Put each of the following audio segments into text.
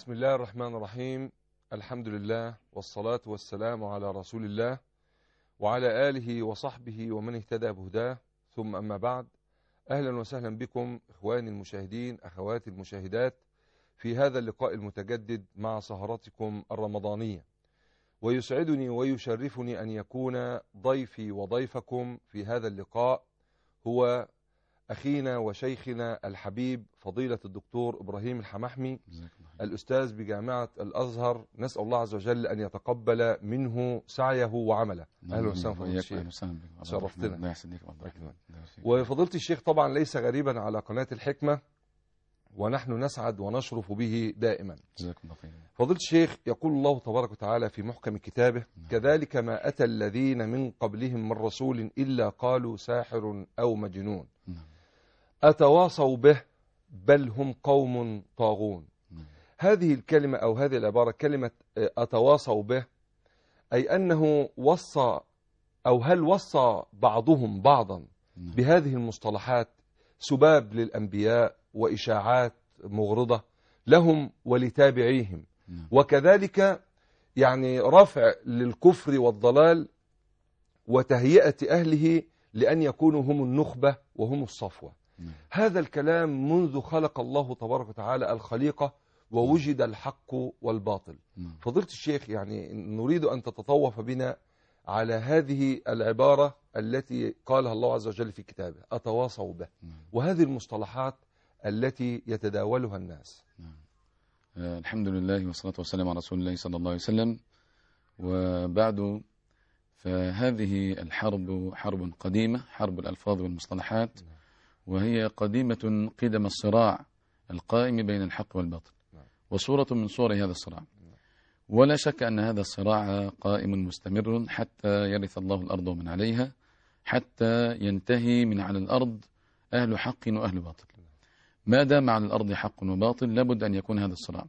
بسم الله الرحمن الرحيم. الحمد لله والصلاة والسلام على رسول الله وعلى آله وصحبه ومن اهتدى بهداه، ثم أما بعد. أهلا وسهلا بكم إخواني المشاهدين، أخواتي المشاهدات، في هذا اللقاء المتجدد مع سهرتكم الرمضانية. ويسعدني ويشرفني أن يكون ضيفي وضيفكم في هذا اللقاء هو أخينا وشيخنا الحبيب فضيلة الدكتور إبراهيم الحمحمي، الأستاذ بجامعة الأزهر. نسأل الله عز وجل أن يتقبل منه سعيه وعمله. أهلا وسهلا فضيلة الشيخ، شرفتنا. وفضيلة الشيخ طبعا ليس غريبا على قناة الحكمة، ونحن نسعد ونشرف به دائما. فضيلة الشيخ، يقول الله تبارك وتعالى في محكم كتابه: كذلك ما أتى الذين من قبلهم من رسول إلا قالوا ساحر أو مجنون أتواصوا به بل هم قوم طاغون. هذه الكلمة أو هذه العبارة، كلمة أتواصوا به، أي أنه وصى أو هل وصى بعضهم بعضا بهذه المصطلحات، سباب للأنبياء وإشاعات مغرضة لهم ولتابعيهم، وكذلك يعني رفع للكفر والضلال وتهيئة أهله لأن يكونوا هم النخبة وهم الصفوة. هذا الكلام منذ خلق الله تبارك وتعالى الخليقة ووجد الحق والباطل. فضيلة الشيخ، يعني نريد أن تتطوف بنا على هذه العبارة التي قالها الله عز وجل في كتابه أتواصوا به، وهذه المصطلحات التي يتداولها الناس. الحمد لله والصلاة والسلام على رسول الله صلى الله عليه وسلم. وبعد، فهذه الحرب حرب قديمة، حرب الألفاظ والمصطلحات، وهي قديمة قدم الصراع القائم بين الحق والباطل، وصورة من صور هذا الصراع. ولا شك أن هذا الصراع قائم مستمر حتى يرث الله الأرض ومن عليها، حتى ينتهي من على الأرض أهل حق وأهل باطل. ما دام على الأرض حق وباطل لابد أن يكون هذا الصراع.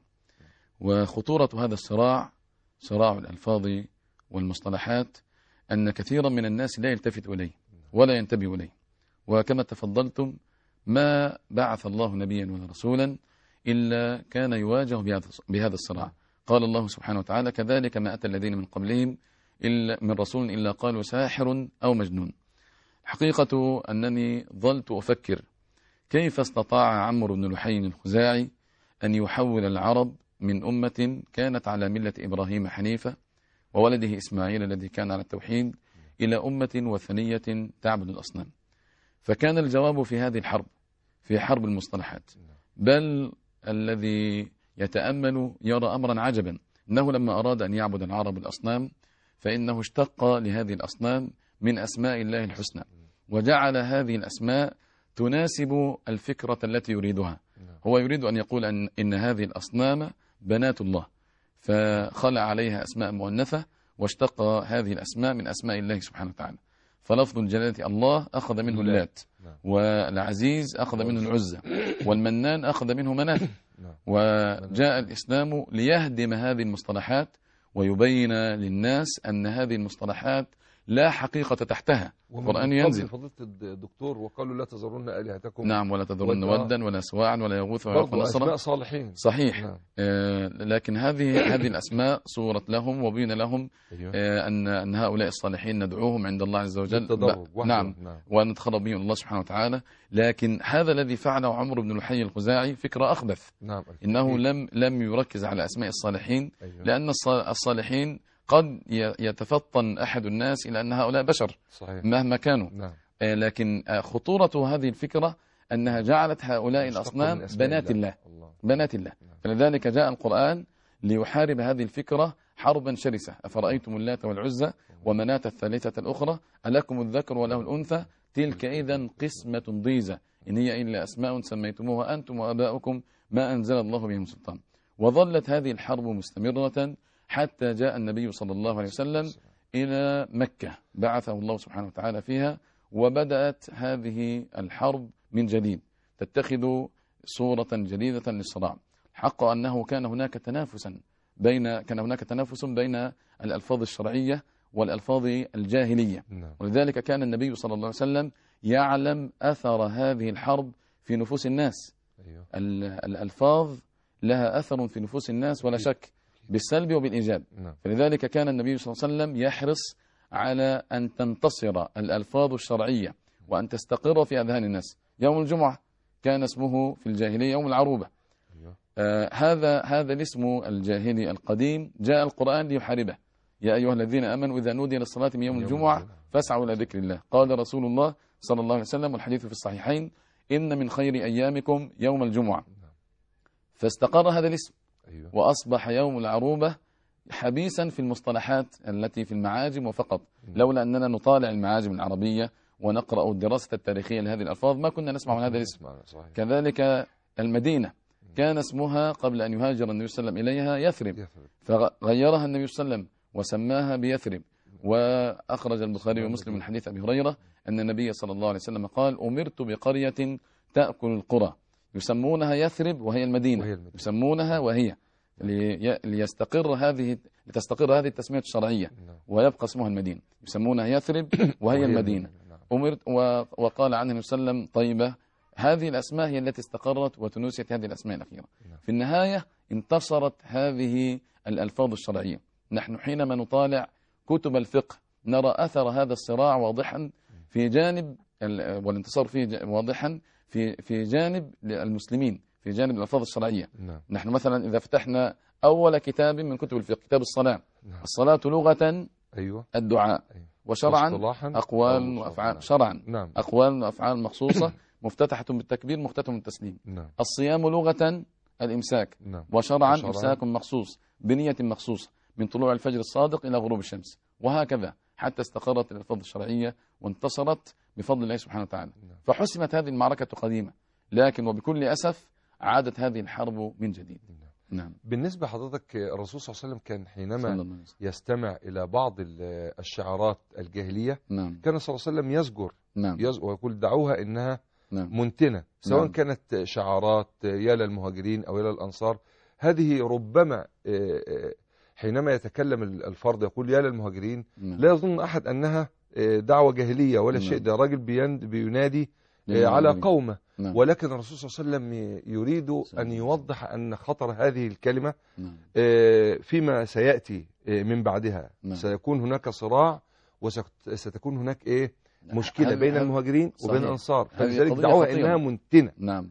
وخطورة هذا الصراع، صراع الألفاظ والمصطلحات، أن كثيرا من الناس لا يلتفت إليه ولا ينتبه إليه. وكما تفضلتم، ما بعث الله نبيا ولا رسولا إلا كان يواجه بهذا الصراع. قال الله سبحانه وتعالى: كذلك ما أتى الذين من قبلهم إلا من رسول إلا قالوا ساحر أو مجنون. حقيقة أنني ظلت أفكر كيف استطاع عمرو بن لحي الخزاعي أن يحول العرب من أمة كانت على ملة إبراهيم حنيفة وولده إسماعيل الذي كان على التوحيد إلى أمة وثنية تعبد الأصنام. فكان الجواب في هذه الحرب، في حرب المصطلحات. بل الذي يتأمل يرى أمرا عجبا، أنه لما أراد أن يعبد العرب الأصنام فإنه اشتق لهذه الأصنام من أسماء الله الحسنى، وجعل هذه الأسماء تناسب الفكرة التي يريدها. هو يريد أن يقول إن هذه الأصنام بنات الله، فخلع عليها أسماء مؤنثة واشتق هذه الأسماء من أسماء الله سبحانه وتعالى. فلفظ الجلالة الله أخذ منه اللات، والعزيز أخذ منه العزة، والمنان أخذ منه منات. وجاء الإسلام ليهدم هذه المصطلحات ويبين للناس أن هذه المصطلحات لا حقيقة تحتها. القرآن ينزل فضيلة الدكتور: وقالوا لا تذرن آلهتكم. نعم، ولا تذرن ودا ولا سواعا ولا يغوث ويعوق ونسرا. أسماء صالحين، صحيح. نعم. لكن هذه الأسماء صورت لهم وبين لهم أن هؤلاء الصالحين ندعوهم عند الله عز وجل. نعم. ونتخرج بهم الله سبحانه وتعالى. لكن هذا الذي فعله عمرو بن لحي الخزاعي فكرة أخبث. نعم. إنه لم يركز على أسماء الصالحين. لأن الصالحين قد يتفطن أحد الناس إلى أن هؤلاء بشر. صحيح. مهما كانوا. نعم. لكن خطورة هذه الفكرة أنها جعلت هؤلاء الأصنام بنات الله. بنات الله. فلذلك جاء القرآن ليحارب هذه الفكرة حربا شرسة. أفرأيتم اللات والعزى ومناة الثالثة الأخرى ألكم الذكر وله الأنثى تلك إذا قسمة ضيزى إن هي إلا أسماء سميتموها أنتم وآباؤكم ما أنزل الله بهم سلطان. وظلت هذه الحرب مستمرة حتى جاء النبي صلى الله عليه وسلم إلى مكة، بعثه الله سبحانه وتعالى فيها، وبدأت هذه الحرب من جديد تتخذ صورة جديدة للصراع. حق أنه كان هناك تنافس بين الألفاظ الشرعية والألفاظ الجاهلية. ولذلك كان النبي صلى الله عليه وسلم يعلم أثر هذه الحرب في نفوس الناس. الألفاظ لها أثر في نفوس الناس ولا شك، بالسلب وبالإيجاب. نعم. فلذلك كان النبي صلى الله عليه وسلم يحرص على أن تنتصر الألفاظ الشرعية وأن تستقر في أذهان الناس. يوم الجمعة كان اسمه في الجاهلية يوم العروبة. هذا الاسم الجاهلي القديم جاء القرآن ليحاربه. يا أيها الذين آمنوا إذا نودي للصلاة من يوم الجمعة فاسعوا إلى ذكر الله. قال رسول الله صلى الله عليه وسلم والحديث في الصحيحين: إن من خير أيامكم يوم الجمعة. فاستقر هذا الاسم وأصبح يوم العروبة حبيسا في المصطلحات التي في المعاجم وفقط. لولا أننا نطالع المعاجم العربية ونقرأ الدراسة التاريخية لهذه الألفاظ ما كنا نسمع عن هذا الاسم. كذلك المدينة كان اسمها قبل أن يهاجر النبي صلى الله عليه وسلم إليها يثرب، فغيرها النبي صلى الله عليه وسلم وسماها بيثرب. وأخرج البخاري ومسلم من حديث أبي هريرة أن النبي صلى الله عليه وسلم قال: أمرت بقرية تأكل القرى يسمونها يثرب وهي المدينة، يسمونها وهي لتستقر هذه التسمية الشرعية ويبقى اسمها المدينة، يسمونها يثرب وهي المدينة. أمرت وقال عنه النبي صلى الله عليه وسلم طيبة. هذه الأسماء هي التي استقرت وتنوسيت هذه الأسماء الأخيرة. في النهاية انتصرت هذه الألفاظ الشرعية. نحن حينما نطالع كتب الفقه نرى أثر هذا الصراع واضحا في جانب والانتصار فيه واضحا في جانب المسلمين، في جانب الألفاظ الشرعية. نحن مثلا إذا فتحنا أول كتاب من كتب الفقه كتاب الصلاة، الصلاة لغة الدعاء، وشرعا أقوال وأفعال. شرعا أقوال وأفعال مخصوصة مفتتحة بالتكبير مختتم بالتسليم. الصيام لغة الإمساك، وشرعا إمساك مخصوص بنية مخصوصة من طلوع الفجر الصادق إلى غروب الشمس، وهكذا حتى استقرت الألفاظ الشرعية وانتصرت بفضل الله سبحانه وتعالى. فحسمت هذه المعركة قديمة، لكن وبكل أسف عادت هذه الحرب من جديد. نعم. بالنسبة حضرتك الرسول صلى الله عليه وسلم كان حينما يستمع إلى بعض الشعارات الجاهلية كان صلى الله عليه وسلم يزجر ويقول دعوها إنها منتنة، سواء كانت شعارات يا للمهاجرين أو يا للأنصار. هذه ربما حينما يتكلم الفرد يقول يا للمهاجرين لا يظن أحد أنها دعوة جاهلية ولا شيء، ده راجل بينادي على قومه. ولكن الرسول صلى الله عليه وسلم يريد أن يوضح أن خطر هذه الكلمة فيما سيأتي من بعدها. سيكون هناك صراع وستكون هناك مشكلة بين المهاجرين وبين الأنصار، فلذلك دعوها إنها منتنة.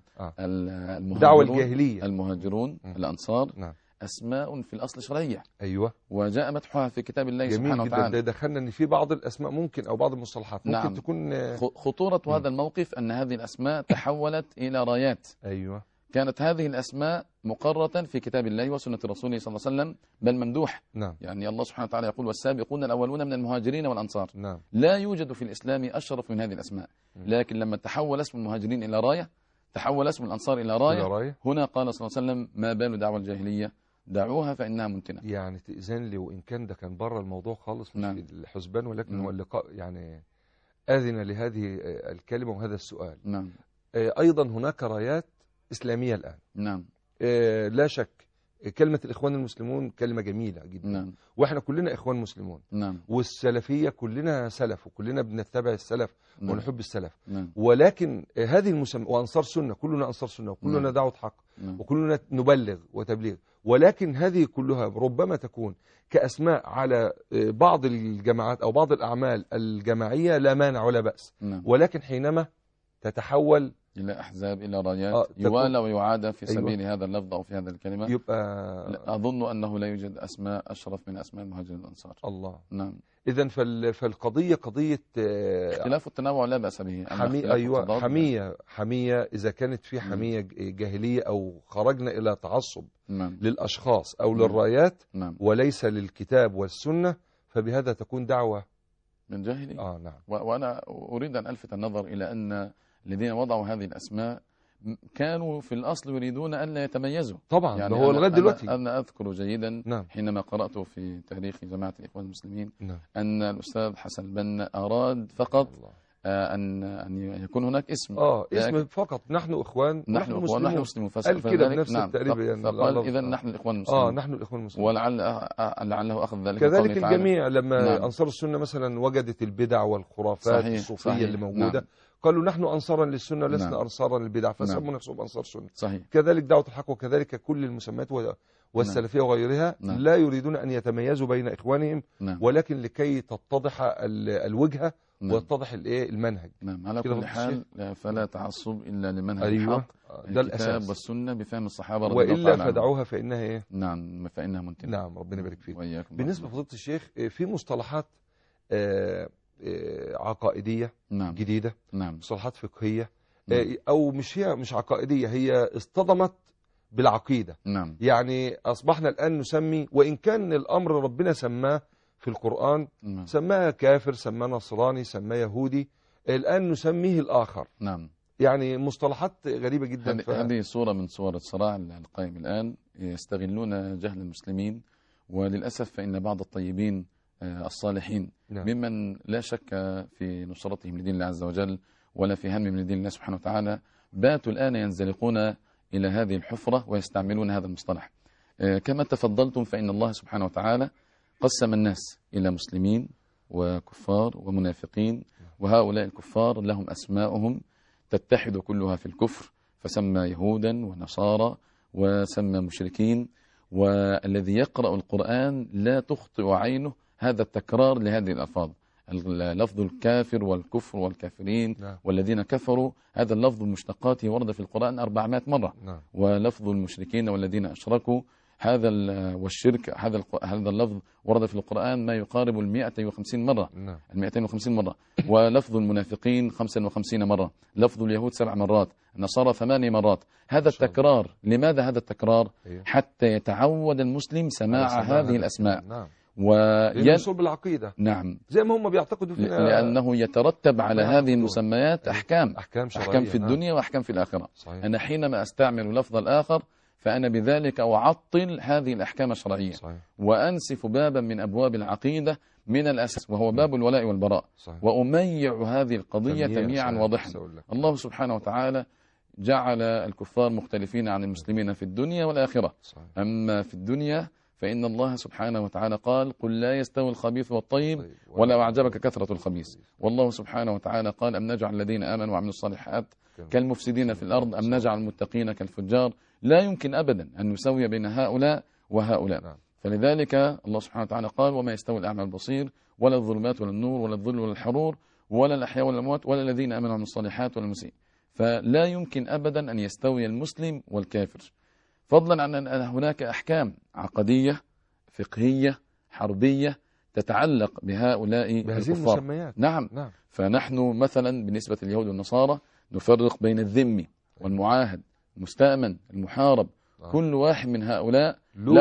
دعوة الجاهلية. المهاجرون الأنصار أسماء في الأصل شرعية. وجاء مدحها في كتاب الله سبحانه وتعالى. جميل جدا. دخلنا أن في بعض الأسماء ممكن أو بعض المصطلحات ممكن تكون خطورة هذا الموقف أن هذه الأسماء تحولت إلى رايات. كانت هذه الأسماء مقرة في كتاب الله وسنة رسوله صلى الله عليه وسلم، بل ممدوح. يعني الله سبحانه وتعالى يقول والسابقون الأولون من المهاجرين والأنصار. لا يوجد في الإسلام أشرف من هذه الأسماء. لكن لما تحول اسم المهاجرين إلى راية، تحول اسم الأنصار إلى راية، هنا قال صلى الله عليه وسلم ما بال دعوة الجاهلية دعوها فإنها منتنة. يعني تأذن لي وإن كان ده كان بره الموضوع خالص مش الحسبان، ولكن هو اللقاء يعني أذن لهذه الكلمة وهذا السؤال. أيضا هناك رايات إسلامية الآن. لا شك كلمة الإخوان المسلمون كلمة جميلة جدا. وإحنا كلنا إخوان مسلمون. والسلفية كلنا سلف وكلنا بنتبع السلف ونحب السلف. ولكن هذه وأنصار سنة، كلنا أنصار سنة وكلنا دعوة حق وكلنا نبلغ وتبليغ. ولكن هذه كلها ربما تكون كأسماء على بعض الجماعات أو بعض الأعمال الجماعية لا مانع ولا بأس. ولكن حينما تتحول إلى أحزاب إلى رايات يوالى ويعادى في سبيل هذا اللفظ أو في هذا الكلمة، يبقى أظن أنه لا يوجد أسماء أشرف من أسماء المهاجرين والأنصار. الله. إذن فالقضية قضية اختلاف التنوع لا بأس به. حمية إذا كانت في حمية جاهلية أو خرجنا إلى تعصب للأشخاص أو للرايات وليس للكتاب والسنة، فبهذا تكون دعوة من جاهلية. وأنا أريد أن ألفت النظر إلى أن الذين وضعوا هذه الأسماء كانوا في الأصل يريدون أن لا يتميزوا. طبعا يعني هو لغاية دلوقتي. أنا أذكر جيدا حينما قرأت في تاريخ جماعة الإخوان المسلمين أن الأستاذ حسن البنا أراد فقط أن يكون هناك اسم اسم فقط، نحن إخوان نحن مسلمون قال كده بنفس التقريب. فقال إذا نحن الإخوان المسلمون. نحن الإخوان المسلمين. ولعله أخذ ذلك كذلك الجميع لما أنصار السنة مثلا وجدت البدع والخرافات الصوفية اللي موجودة قالوا نحن أنصارا للسنة لسنا نعم. أنصارا للبدع، فسموا نعم. نفسهم أنصار سنة. صحيح. كذلك دعوة الحق وكذلك كل المسميات والسلفية وغيرها نعم. لا يريدون أن يتميزوا بين إخوانهم، نعم. ولكن لكي تتضح الوجهة نعم. ويتضح المنهج. نعم. على كده كل فضل حال فلا تعصب إلا لمنهج أيوة. الحق، ده الكتاب الأساس، والسنة بفهم الصحابة رضي الله وإلا تعالى عنهم. فدعوها فإنها إيه؟ نعم، فإنها منتنة. نعم، ربنا يبارك فيك. وإياكم. بالنسبة لفضيلة الشيخ، في مصطلحات عقائدية نعم. جديدة، نعم. مصطلحات فقهية، نعم. أو مش عقائدية، هي اصطدمت بالعقيدة. نعم. يعني أصبحنا الآن نسمي، وإن كان الأمر ربنا سماه في القرآن، نعم. سماه كافر، سماه نصراني، سماه يهودي، الآن نسميه الآخر. نعم. يعني مصطلحات غريبة جدا. هذه صورة من صور الصراع القائم الآن، يستغلون جهل المسلمين، وللأسف فإن بعض الطيبين الصالحين نعم. ممن لا شك في نصرتهم لدين الله عز وجل ولا في همهم لدين الله سبحانه وتعالى، باتوا الآن ينزلقون إلى هذه الحفرة ويستعملون هذا المصطلح. كما تفضلتم فإن الله سبحانه وتعالى قسم الناس إلى مسلمين وكفار ومنافقين، وهؤلاء الكفار لهم أسماؤهم تتحد كلها في الكفر، فسمى يهودا ونصارى وسمى مشركين. والذي يقرأ القرآن لا تخطئ عينه هذا التكرار لهذه الألفاظ، لفظ الكافر والكفر والكافرين نعم. والذين كفروا، هذا اللفظ المشتقات ورد في القرآن 400 مرة. نعم. ولفظ المشركين والذين أشركوا هذا والشرك، هذا اللفظ ورد في القرآن ما يقارب 150 مرة. نعم. 250 مرة. ولفظ المنافقين 55 مرة. لفظ اليهود 7 مرات. النصارى 8 مرات. هذا التكرار، لماذا هذا التكرار؟ حتى يتعود المسلم سماع هذه الأسماء. نعم. ويصل بالعقيدة. نعم. زي ما هم بيعتقدوا فينا، لأنه يترتب على هذه المسميات أحكام شرعية، أحكام في الدنيا وأحكام في الآخرة. صحيح. أنا حينما أستعمل لفظ الآخر فأنا بذلك أعطل هذه الأحكام الشرعية. صحيح. وأنسف بابا من أبواب العقيدة من الأساس، وهو باب الولاء والبراء. صحيح. وأميع هذه القضية تمييعا واضحا. الله سبحانه وتعالى جعل الكفار مختلفين عن المسلمين في الدنيا والآخرة. صحيح. أما في الدنيا فإن الله سبحانه وتعالى قال: قل لا يستوي الخبيث والطيب ولو أعجبك كثرة الخبيث. والله سبحانه وتعالى قال: أم نجعل الذين آمنوا وعملوا الصالحات كالمفسدين في الأرض أم نجعل المتقين كالفجار. لا يمكن أبدا أن نسوي بين هؤلاء وهؤلاء. فلذلك الله سبحانه وتعالى قال: وما يستوي الأعمى والبصير ولا الظلمات ولا النور ولا الظل ولا الحرور ولا الأحياء ولا الأموات ولا الذين آمنوا وعملوا الصالحات ولا المسيء. فلا يمكن أبدا أن يستوي المسلم والكافر، فضلا عن أن هناك أحكام عقدية فقهية حربية تتعلق بهؤلاء الكفار. نعم. فنحن مثلا بالنسبة لليهود والنصارى نفرق بين الذمي والمعاهد، المستأمن، المحارب. كل واحد من هؤلاء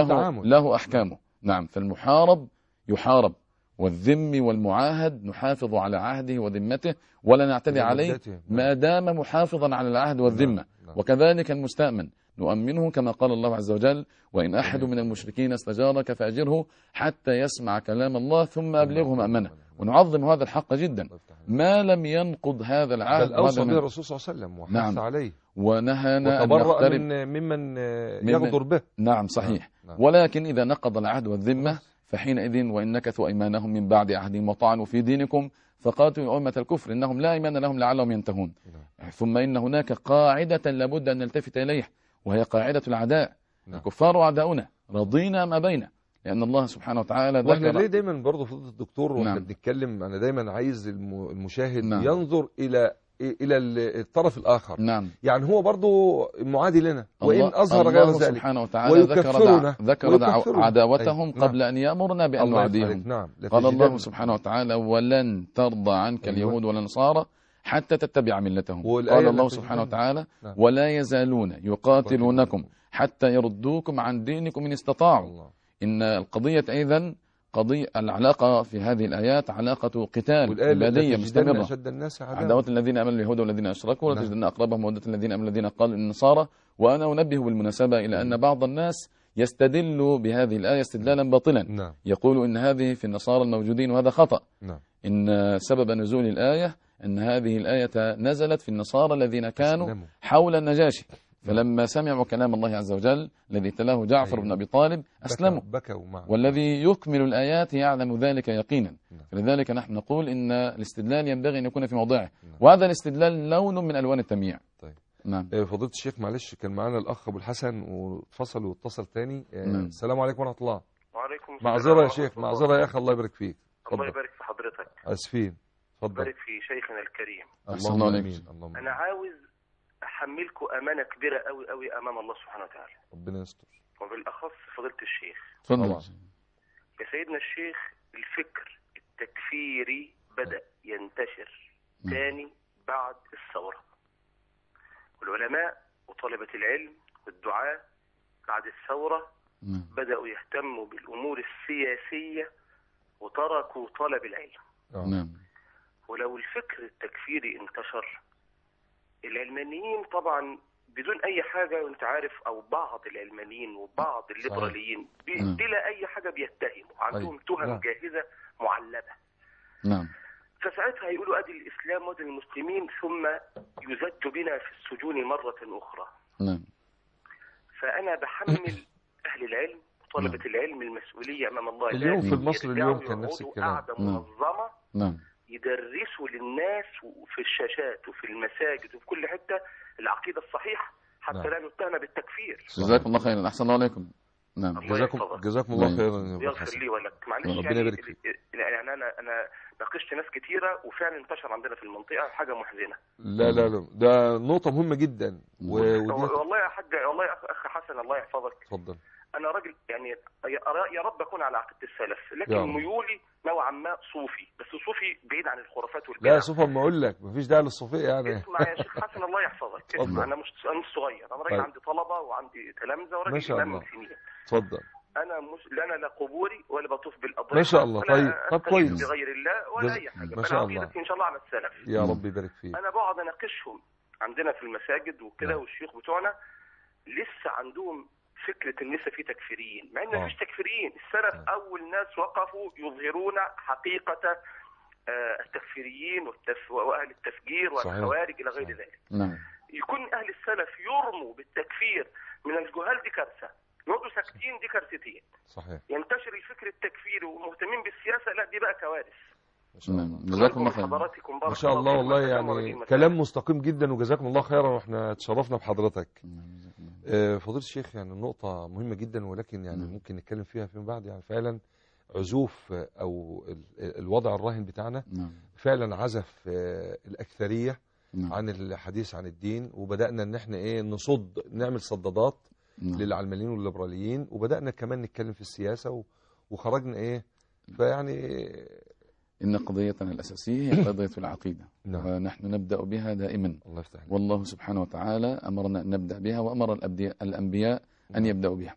له أحكامه. نعم. فالمحارب يحارب، والذمي والمعاهد نحافظ على عهده وذمته ولا نعتدي عليه ما دام محافظا على العهد والذمة. وكذلك المستأمن نؤمنه كما قال الله عز وجل: وإن أحد من المشركين استجارك فأجره حتى يسمع كلام الله ثم أبلغه مأمنه. ونعظم هذا الحق جدا ما لم ينقض هذا العهد. بل أوصى به الرسول صلى الله عليه وسلم وحث نعم. عليه ونهانا أن نقترب ممن يغدر به. نعم صحيح. ولكن إذا نقض العهد والذمة فحينئذ وإن نكثوا أيمانهم من بعد عهدهم وطعنوا في دينكم فقاتلوا أئمة الكفر إنهم لا إيمان لهم لعلهم ينتهون. ثم إن هناك قاعدة لابد أن نلتفت إليها، وهي قاعدة العداء. الكفار أعداؤنا رضينا ما بينا، لأن الله سبحانه وتعالى ذكر. واحنا ليه دايما برضه فضيلة الدكتور واحنا بنتكلم، أنا دايما عايز المشاهد ينظر إلى الطرف الآخر. يعني هو برضه معادي لنا وإن أظهر غير ذلك. الله سبحانه وتعالى ذكر عداوتهم قبل أن يأمرنا بأن نعاديهم. قال الله سبحانه وتعالى: ولن ترضى عنك اليهود ولا النصارى حتى تتبع ملتهم. قال الله سبحانه وتعالى: ولا يزالون يقاتلونكم حتى يردوكم عن دينكم إن استطاعوا. إن القضية أيضا قضية العلاقة في هذه الآيات علاقة قتال عبادية مستمرة. عداوة الذين آمنوا اليهود والذين أشركوا ولا تجدن أقربهم مودة الذين آمنوا الذين قالوا النصارى. وأنا أنبه بالمناسبة إلى أن بعض الناس يستدل بهذه الآية استدلالا باطلا. يقول إن هذه في النصارى الموجودين، وهذا خطأ. إن سبب نزول الآية أن هذه الآية نزلت في النصارى الذين كانوا حول النجاشي، فلما سمعوا كلام الله عز وجل الذي تلاه جعفر بن أبي طالب أسلموا، بكوا معه. والذي يكمل الآيات يعلم ذلك يقينا. نعم. فلذلك نحن نقول إن الاستدلال ينبغي أن يكون في موضعه، وهذا الاستدلال لون من ألوان التمييع. طيب. نعم. فضيلة الشيخ، معلش كان معانا الأخ أبو الحسن واتفصل واتصل تاني. نعم. السلام عليكم ورحمة الله. وعليكم السلام. معذرة يا شيخ، معذرة يا أخي، الله يبارك فيك. الله يبارك في حضرتك. أسفين. اتفضل. يبارك في شيخنا الكريم. اللهم آمين. أنا عاوز أحملكم أمانة كبيرة قوي قوي أمام الله سبحانه وتعالى، ربنا يستر. وبالأخص فضيلة الشيخ. تفضل. يا سيدنا الشيخ، الفكر التكفيري بدأ ينتشر تاني بعد الثورة، والعلماء وطلبة العلم والدعاة بعد الثورة بدأوا يهتموا بالأمور السياسية وتركوا طلب العلم. نعم. ولو الفكر التكفيري انتشر، العلمانيين طبعا بدون اي حاجه، وانت عارف، او بعض العلمانيين وبعض الليبراليين بلا اي حاجه بيتهموا، عندهم تهم جاهزه معلبه. نعم. فساعتها يقولوا ادي الاسلام وادي المسلمين، ثم يزج بنا في السجون مره اخرى. نعم. فانا بحمل اهل العلم وطلبه العلم المسؤوليه امام الله. اليوم في مصر اليوم كان نفس الكلام. قاعده منظمه. نعم. يدرسوا للناس في الشاشات وفي المساجد وفي كل حتة العقيدة الصحيحة، حتى لا نتهم بالتكفير. جزاكم الله خيرا، أحسن الله عليكم. نعم. جزاكم الله خيرا. يغفر لي ولك. معلش يعني أنا ناقشت ناس كتيرة وفعلا انتشر عندنا في المنطقة حاجة محزنة. لا ده نقطة مهمة جدا. والله يا حاج، والله يا أخ حسن، الله يحفظك. اتفضل. أنا راجل يعني يا رب أكون على عقيدة السلف، لكن ميولي نوعا ما صوفي، بس صوفي بعيد عن الخرافات والبدع. لا صوفي، ما أقول لك مفيش داعي للصوفية يعني. اسمع يا شيخ حسن، الله يحفظك. اسمع، أنا مش صغير، أنا راجل عندي طلبة وعندي تلامذة وراجل إمام من سنين. اتفضل. أنا لا قبوري ولا بطوف بالأضرحة. ما شاء الله. طب كويس. بغير الله ولا أي حاجة. ما شاء الله. إن شاء الله على السلف. يا رب يبارك فيك. أنا بقعد أناقشهم عندنا في المساجد وكده، والشيوخ بتوعنا لسه عندهم فكرة ان لسه في تكفيريين، مع ان مفيش تكفيريين. السلف اول ناس وقفوا يظهرون حقيقة التكفيريين واهل التفجير والخوارج الى غير ذلك. نعم. يكون اهل السلف يرموا بالتكفير من الجهال، دي كارثة. يقعدوا ساكتين، دي كارثتين. صحيح. ينتشر الفكر التكفيري ومهتمين بالسياسة، لا دي بقى كوارث. جزاكم الله خيرا. ما شاء الله، والله يعني كلام مستقيم جدا، وجزاكم الله خيرا، واحنا تشرفنا بحضرتك. فضيلة الشيخ، يعني النقطة مهمة جدا، ولكن يعني ممكن نتكلم فيها فيما بعد. يعني فعلا عزوف او الوضع الراهن بتاعنا فعلا عزف الأكثرية عن الحديث عن الدين، وبدأنا ان احنا نعمل صدادات للعلمانيين والليبراليين، وبدأنا كمان نتكلم في السياسة وخرجنا فيعني إن قضيتنا الأساسية هي قضية العقيدة. ونحن نبدأ بها دائما. الله يفتح عليك. والله سبحانه وتعالى أمرنا أن نبدأ بها، وأمر الأنبياء أن يبدأوا بها.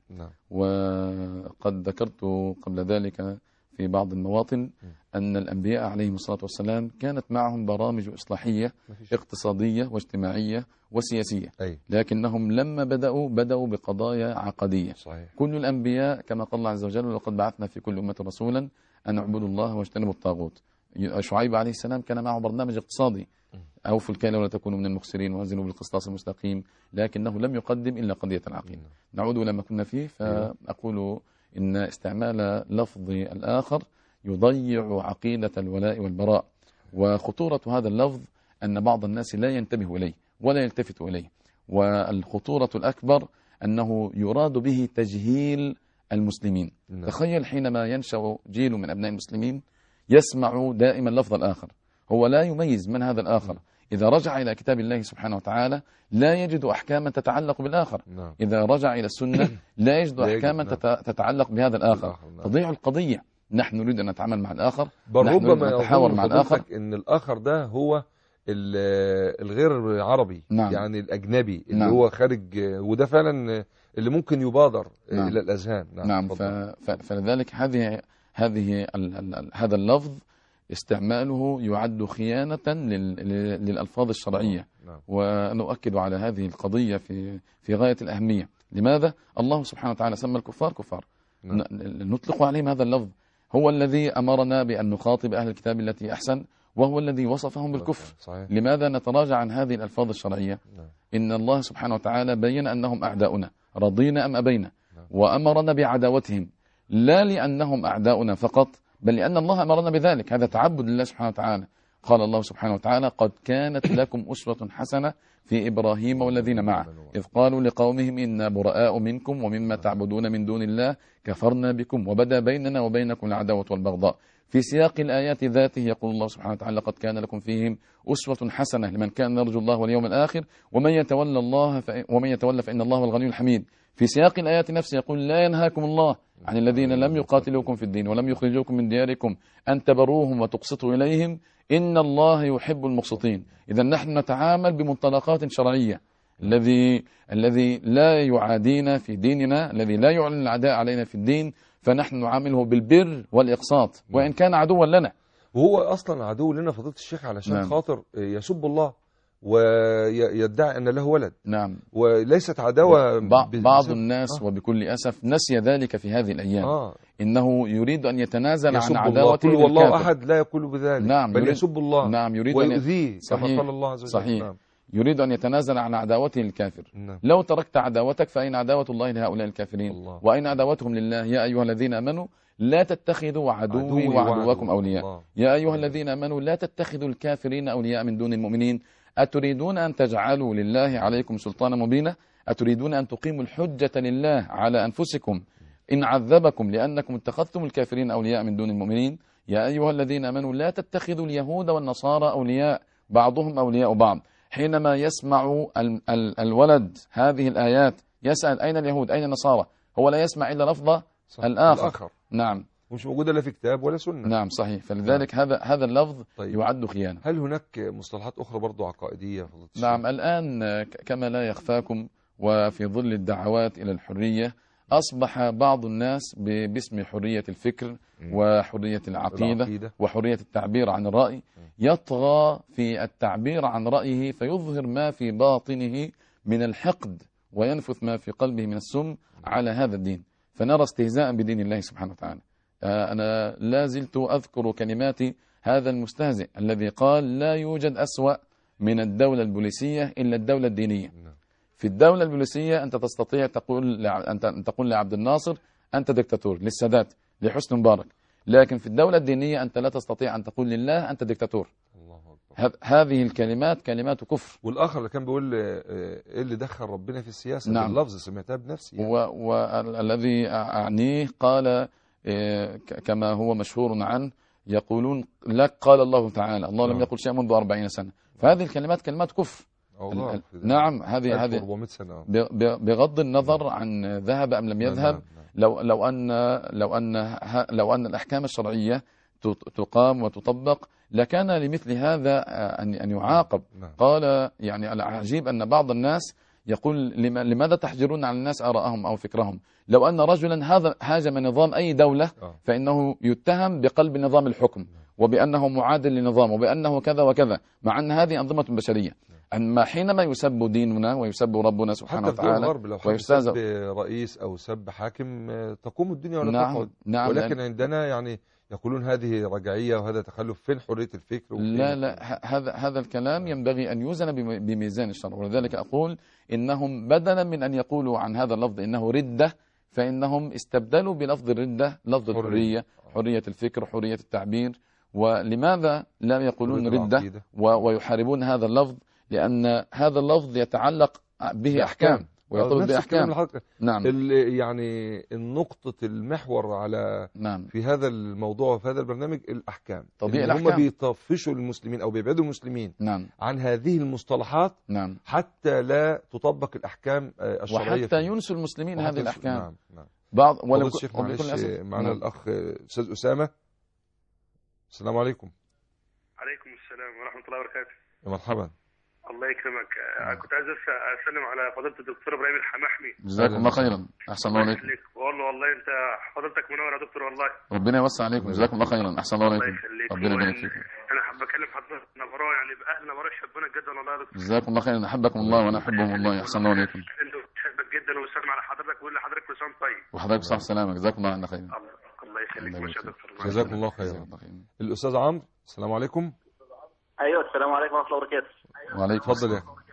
وقد ذكرت قبل ذلك في بعض المواطن أن الأنبياء عليهم الصلاة والسلام كانت معهم برامج إصلاحية اقتصادية واجتماعية وسياسية. لكنهم لما بدأوا بقضايا عقدية. صحيح. كل الأنبياء كما قال الله عز وجل: ولقد بعثنا في كل أمة رسولا أن اعبدوا الله واجتنبوا الطاغوت. شعيب عليه السلام كان معه برنامج اقتصادي: أوفوا الكيل ولا تكونوا من المخسرين وزنوا بالقسطاس المستقيم، لكنه لم يقدم إلا قضية العقيدة. نعود لما كنا فيه، فأقول إن استعمال لفظ الآخر يضيع عقيدة الولاء والبراء. وخطورة هذا اللفظ أن بعض الناس لا ينتبه إليه ولا يلتفت إليه، والخطورة الأكبر أنه يراد به تجهيل المسلمين. تخيل حينما ينشأ جيل من أبناء المسلمين يسمع دائما لفظ الآخر، هو لا يميز من هذا الآخر. إذا رجع إلى كتاب الله سبحانه وتعالى لا يجد أحكاما تتعلق بالآخر. إذا رجع إلى السنة لا يجد أحكاما تتعلق بهذا الآخر. تضيع القضية. نحن نريد أن نتعامل مع الآخر، ربما نتحاور مع الآخر. إن الآخر ده هو الغير عربي. يعني الأجنبي اللي هو خارج، وده فعلا اللي ممكن يبادر إلى الأذهان. فلذلك هذا اللفظ استعماله يعد خيانة للألفاظ الشرعية. ونؤكد على هذه القضية في غاية الأهمية. لماذا؟ الله سبحانه وتعالى سمى الكفار كفار، نطلق عليهم هذا اللفظ. هو الذي أمرنا بأن نخاطب أهل الكتاب التي أحسن، وهو الذي وصفهم بالكفر. صحيح. لماذا نتراجع عن هذه الألفاظ الشرعية؟ إن الله سبحانه وتعالى بين أنهم أعداؤنا رضينا أم أبينا، وأمرنا بعداوتهم لا لأنهم أعداؤنا فقط، بل لأن الله أمرنا بذلك. هذا تعبد لله سبحانه وتعالى. قال الله سبحانه وتعالى: قد كانت لكم أسوة حسنة في إبراهيم والذين معه إذ قالوا لقومهم إنا براء منكم ومما تعبدون من دون الله كفرنا بكم وبدا بيننا وبينكم العداوة والبغضاء. في سياق الآيات ذاته يقول الله سبحانه وتعالى: قد كان لكم فيهم أسوة حسنة لمن كان يرجو الله واليوم الآخر ومن يتولى فإن الله هو الغني الحميد. في سياق الآيات نفسه يقول: لا ينهاكم الله عن الذين لم يقاتلوكم في الدين ولم يخرجوكم من دياركم أن تبروهم وتقسطوا إليهم إن الله يحب المقسطين. إذا نحن نتعامل بمنطلقات شرعية. الذي لا يعادينا في ديننا، الذي لا يعلن العداء علينا في الدين، فنحن نعامله بالبر والإقساط وإن كان عدوا لنا. وهو أصلا عدو لنا فضيلة الشيخ علشان نعم. خاطر يسب الله ويدعي أن له ولد. نعم. وليست عداوة. بعض الناس وبكل أسف نسي ذلك في هذه الأيام. إنه يريد أن يتنازل عن عداوته للكافر. والله أحد لا يقول بذلك. نعم. بل يسب الله. نعم. يريد ويؤذيه كما صحيح. قال الله عز وجل. صحيح. نعم. يريد أن يتنازل عن عداوته للكافر. نعم. لو تركت عداوتك فأين عداوة الله لهؤلاء الكافرين؟ الله. وأين عداوتهم لله؟ يا أيها الذين آمنوا لا تتخذوا عدوي وعدوكم أولياء. الله. يا أيها الذين آمنوا لا تتخذوا الكافرين أولياء من دون المؤمنين أتريدون أن تجعلوا لله عليكم سلطانا مبينا؟ أتريدون أن تقيموا الحجة لله على أنفسكم إن عذبكم لأنكم اتخذتم الكافرين أولياء من دون المؤمنين؟ يا أيها الذين آمنوا لا تتخذوا اليهود والنصارى أولياء بعضهم أولياء بعض. حينما يسمع الولد هذه الآيات يسأل: أين اليهود أين النصارى؟ هو لا يسمع إلا لفظ الآخر. نعم. مش موجودة لا في كتاب ولا سنة. نعم صحيح. فلذلك هذا اللفظ طيب. يعد خيانة. هل هناك مصطلحات أخرى برضو عقائدية؟ نعم. الآن كما لا يخفاكم وفي ظل الدعوات إلى الحرية أصبح بعض الناس باسم حرية الفكر وحرية العقيدة وحرية التعبير عن الرأي يطغى في التعبير عن رأيه فيظهر ما في باطنه من الحقد وينفث ما في قلبه من السم على هذا الدين. فنرى استهزاء بدين الله سبحانه وتعالى. أنا لا زلت أذكر كلمات هذا المستهزئ الذي قال: لا يوجد أسوأ من الدولة البوليسية إلا الدولة الدينية. في الدولة البوليسية أنت تستطيع أن تقول لعبد الناصر أنت دكتاتور، للسادات، لحسن مبارك، لكن في الدولة الدينية أنت لا تستطيع أن تقول لله أنت دكتاتور. هذه الكلمات كلمات كفر. والآخر اللي كان بيقول إيه اللي دخل ربنا في السياسة؟ نعم. باللفظ سمعتها بنفسي يعني. والذي أعنيه قال كما هو مشهور عنه يقولون لك قال الله تعالى. الله لم يقل شيء منذ 40 سنة. فهذه الكلمات كلمات كفر. نعم. هذه 400 سنة. بغض النظر عن ذهب أم لم يذهب. لو أن الأحكام الشرعية تقام وتطبق لكان لمثل هذا أن يعاقب. قال يعني العجيب أن بعض الناس يقول: لماذا تحجرون على الناس آراءهم أو فكرهم؟ لو أن رجلا هاجم نظام أي دولة فإنه يتهم بقلب نظام الحكم وبأنه معادل لنظام وبأنه كذا وكذا، مع أن هذه أنظمة بشرية. أما حينما يسب ديننا ويسب ربنا سبحانه وتعالى ويسب رئيس أو سب حاكم تقوم الدنيا ولا تقعد. نعم. ولكن عندنا يعني يقولون هذه رجعية وهذا تخلف. فين حرية الفكر؟ لا هذا الكلام ينبغي أن يوزن بميزان الشرع. ولذلك أقول إنهم بدلا من أن يقولوا عن هذا اللفظ إنه ردة فإنهم استبدلوا بلفظ الردة لفظ الحرية، حرية الفكر، حرية التعبير. ولماذا لا يقولون ردة ويحاربون هذا اللفظ؟ لأن هذا اللفظ يتعلق به أحكام ويطلب بأحكام. نعم. يعني النقطة المحور على في هذا الموضوع وفي هذا البرنامج الأحكام. طبيعي هم بيطفشوا المسلمين أو بيبعدوا المسلمين عن هذه المصطلحات حتى لا تطبق الأحكام الشرعية وحتى ينسوا المسلمين هذه الأحكام. بعض معنا الأخ أستاذ أسامة. السلام عليكم. عليكم السلام ورحمة الله وبركاته. مرحبا. الله يكرمك. كنت عايز اسلم على فضيله الدكتور ابراهيم الحمحمي. جزاكم الله خيرا. احسن الله عليكم. والله انت حضرتك منور يا دكتور والله. ربنا يوسع عليكم. جزاكم الله خيرا. احسن الله عليكم. ربنا يبارك فيك. انا حابب اكلم حضرتك نبراء يعني باهل نبراء يحبونك جدا والله يا دكتور. جزاكم الله خيرا. احبكم الله وانا احبهم والله. احسن الله عليكم. انتوا بحبك جدا وبسلم على حضرتك وبقول لحضرتك كل سنه طيب. وحضرتك بصحه وسلامه. جزاكم الله خيرا. الله يخليك. ماشي يا دكتور. جزاكم الله خيرا. الأستاذ عمرو. السلام عليكم. ايوه السلام عليكم ورحمه الله وبركاته. وعليكم اتفضل يا السلام.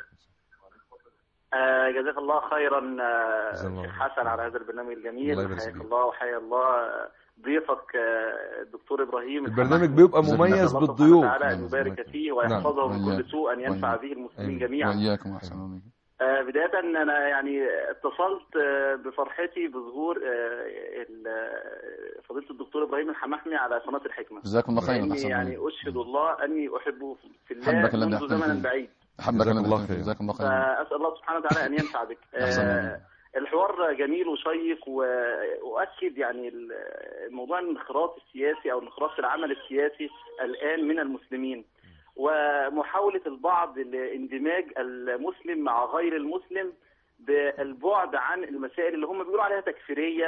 جزاك الله خيرا جزاك الله شيخ حسن على هذا البرنامج الجميل. الله يبارك حياك فيك. الله وحيا الله ضيفك الدكتور ابراهيم. البرنامج بيبقى مميز بالضيوف. تعالى ان يبارك فيه ويحفظه من وإياك. كل سوء، ان ينفع به المسلمين جميعا. وإياكم أحسن الله. بداية أنا يعني اتصلت بفرحتي بظهور فضيلة الدكتور إبراهيم الحمحمي على قناة الحكمة. جزاكم الله خيرا. لأني أحسن يعني الله. أشهد الله أني أحبه في حبك الله الذي منذ زمن أحببتني. بعيد. أحبك جزاك الذي الله أحببتني. خير. جزاكم الله خيرا. فأسأل الله سبحانه وتعالى أن ينفع بك. أحسن الله. الحوار جميل وشيق، وأؤكد يعني الموضوع الانخراط السياسي أو الانخراط في العمل السياسي الآن من المسلمين، ومحاولة البعض لاندماج المسلم مع غير المسلم بالبعد عن المسائل اللي هم بيقولوا عليها تكفيرية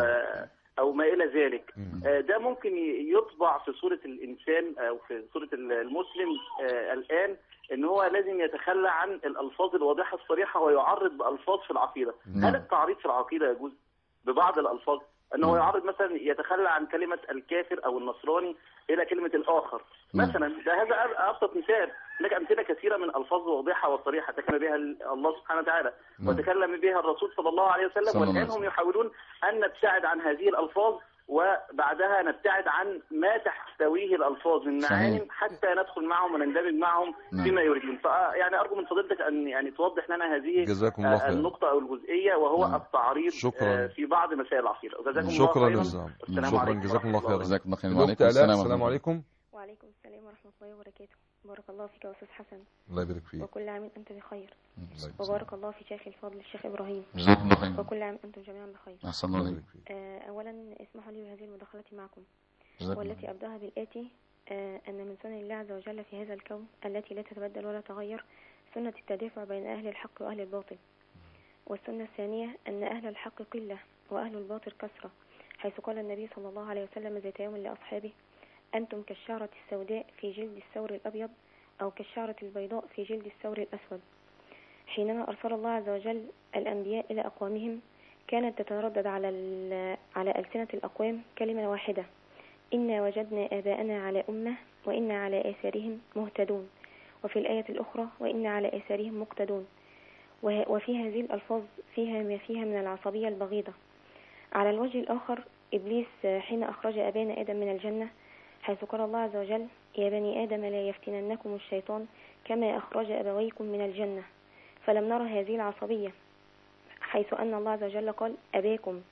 أو ما إلى ذلك. ده ممكن يطبع في صورة الإنسان أو في صورة المسلم الآن ان هو لازم يتخلى عن الالفاظ الواضحه الصريحه ويعرض بالفاظ في العقيده. هل التعريض في العقيده يجوز ببعض الالفاظ؟ ان هو يعرض مثلا يتخلى عن كلمه الكافر او النصراني الى كلمه الاخر مثلا. ده هذا ابسط مثال. هناك امثله كثيره من الفاظ واضحه وصريحه تكلم بها الله سبحانه وتعالى وتكلم بها الرسول صلى الله عليه وسلم، والان هم يحاولون ان نبتعد عن هذه الالفاظ وبعدها نبتعد عن ما تحتويه الألفاظ من معاني حتى ندخل معهم ونندمج معهم فيما يريدون. فيعني أرجو من فضيلتك أن يعني توضح لنا هذه النقطة أو الجزئية، وهو التعريض في بعض مسائل العقيدة. شكرا الله جزاكم. شكرا جزاكم الله خيرا. جزاكم الله خيرا. وعليكم السلام عليكم. وعليكم السلام ورحمة الله وبركاته. بارك الله فيك يا أستاذ حسن. الله يبارك فيك. وكل عام أنت بخير. وبارك الله في شيخ الفاضل الشيخ إبراهيم. جزاكم الله خيرا. وكل عام أنتم جميعا بخير. أحسن الله عليك. أولا اسمحوا لي بهذه المداخلة معكم، والتي أبدأها بالآتي: أن من سنن الله عز وجل في هذا الكون التي لا تتبدل ولا تغير سنة التدافع بين أهل الحق وأهل الباطل. والسنة الثانية أن أهل الحق قلة وأهل الباطل كثرة، حيث قال النبي صلى الله عليه وسلم ذات يوم لأصحابه: أنتم كالشعرة السوداء في جلد الثور الأبيض، أو كالشعرة البيضاء في جلد الثور الأسود. حينما أرسل الله عز وجل الأنبياء إلى أقوامهم كانت تتردد على ألسنة الأقوام كلمة واحدة: إنا وجدنا آباءنا على أمة وإنا على آثارهم مهتدون. وفي الآية الأخرى: وإنا على آثارهم مقتدون. وفي هذه الألفاظ فيها ما فيها من العصبية البغيضة. على الوجه الآخر إبليس حين أخرج أبانا آدم من الجنة، حيث قال الله عز وجل: يا بني آدم لا يفتننكم الشيطان كما أخرج أبويكم من الجنة. فلم نرى هذه العصبية، حيث أن الله عز وجل قال أباكم،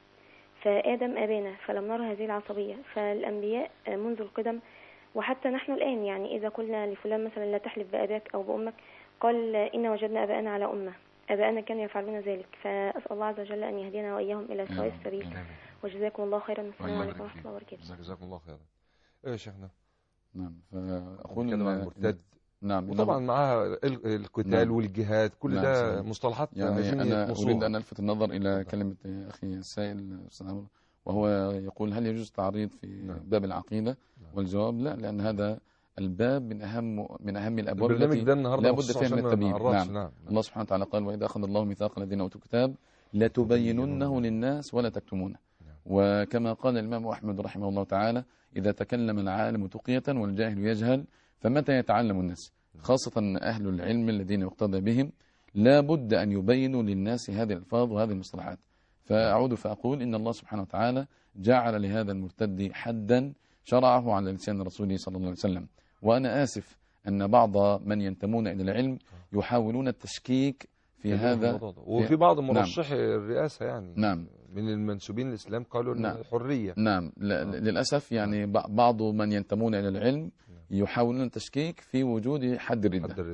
فآدم أبانا، فلم نرى هذه العصبية. فالأنبياء منذ القدم وحتى نحن الآن، يعني إذا قلنا لفلان مثلا لا تحلف بأباك أو بأمك، قال إن وجدنا أباءنا على أمة، أباءنا كانوا يفعلون ذلك. فأسأل الله عز وجل أن يهدينا وإياهم إلى سواء السبيل. وجزاكم الله خيرا. والسلام عليكم ورحمة الله وبركاته. جزاكم الله خيرا. إيه يا شيخنا؟ نعم. فأقول المرتد. نعم. وطبعا معها القتال والجهاد، كل ده مصطلحات. يعني أنا أريد أن ألفت النظر إلى كلمة أخي السائل وهو يقول: هل يجوز تعريض في باب العقيدة؟ والجواب لا، لأن هذا الباب من أهم الأبواب التي لا بد فيها من التبيين. نعم. الله سبحانه وتعالى قال: وإذا أخذ الله ميثاق الذين أوتوا الكتاب لتبيننه للناس ولا تكتمونه. وكما قال الإمام أحمد رحمه الله تعالى: إذا تكلم العالم تقية والجاهل يجهل فمتى يتعلم الناس؟ خاصة أهل العلم الذين يقتضى بهم لا بد أن يبينوا للناس هذه الألفاظ وهذه المصطلحات. فأعود فأقول: إن الله سبحانه وتعالى جعل لهذا المرتد حدا شرعه على لسان رسوله صلى الله عليه وسلم. وأنا آسف أن بعض من ينتمون إلى العلم يحاولون التشكيك في هذا. وفي بعض مرشحي الرئاسة يعني نعم من المنسوبين للإسلام قالوا إنه حرية. نعم. للأسف يعني بعض من ينتمون إلى العلم يحاولون التشكيك في وجود حد الردة.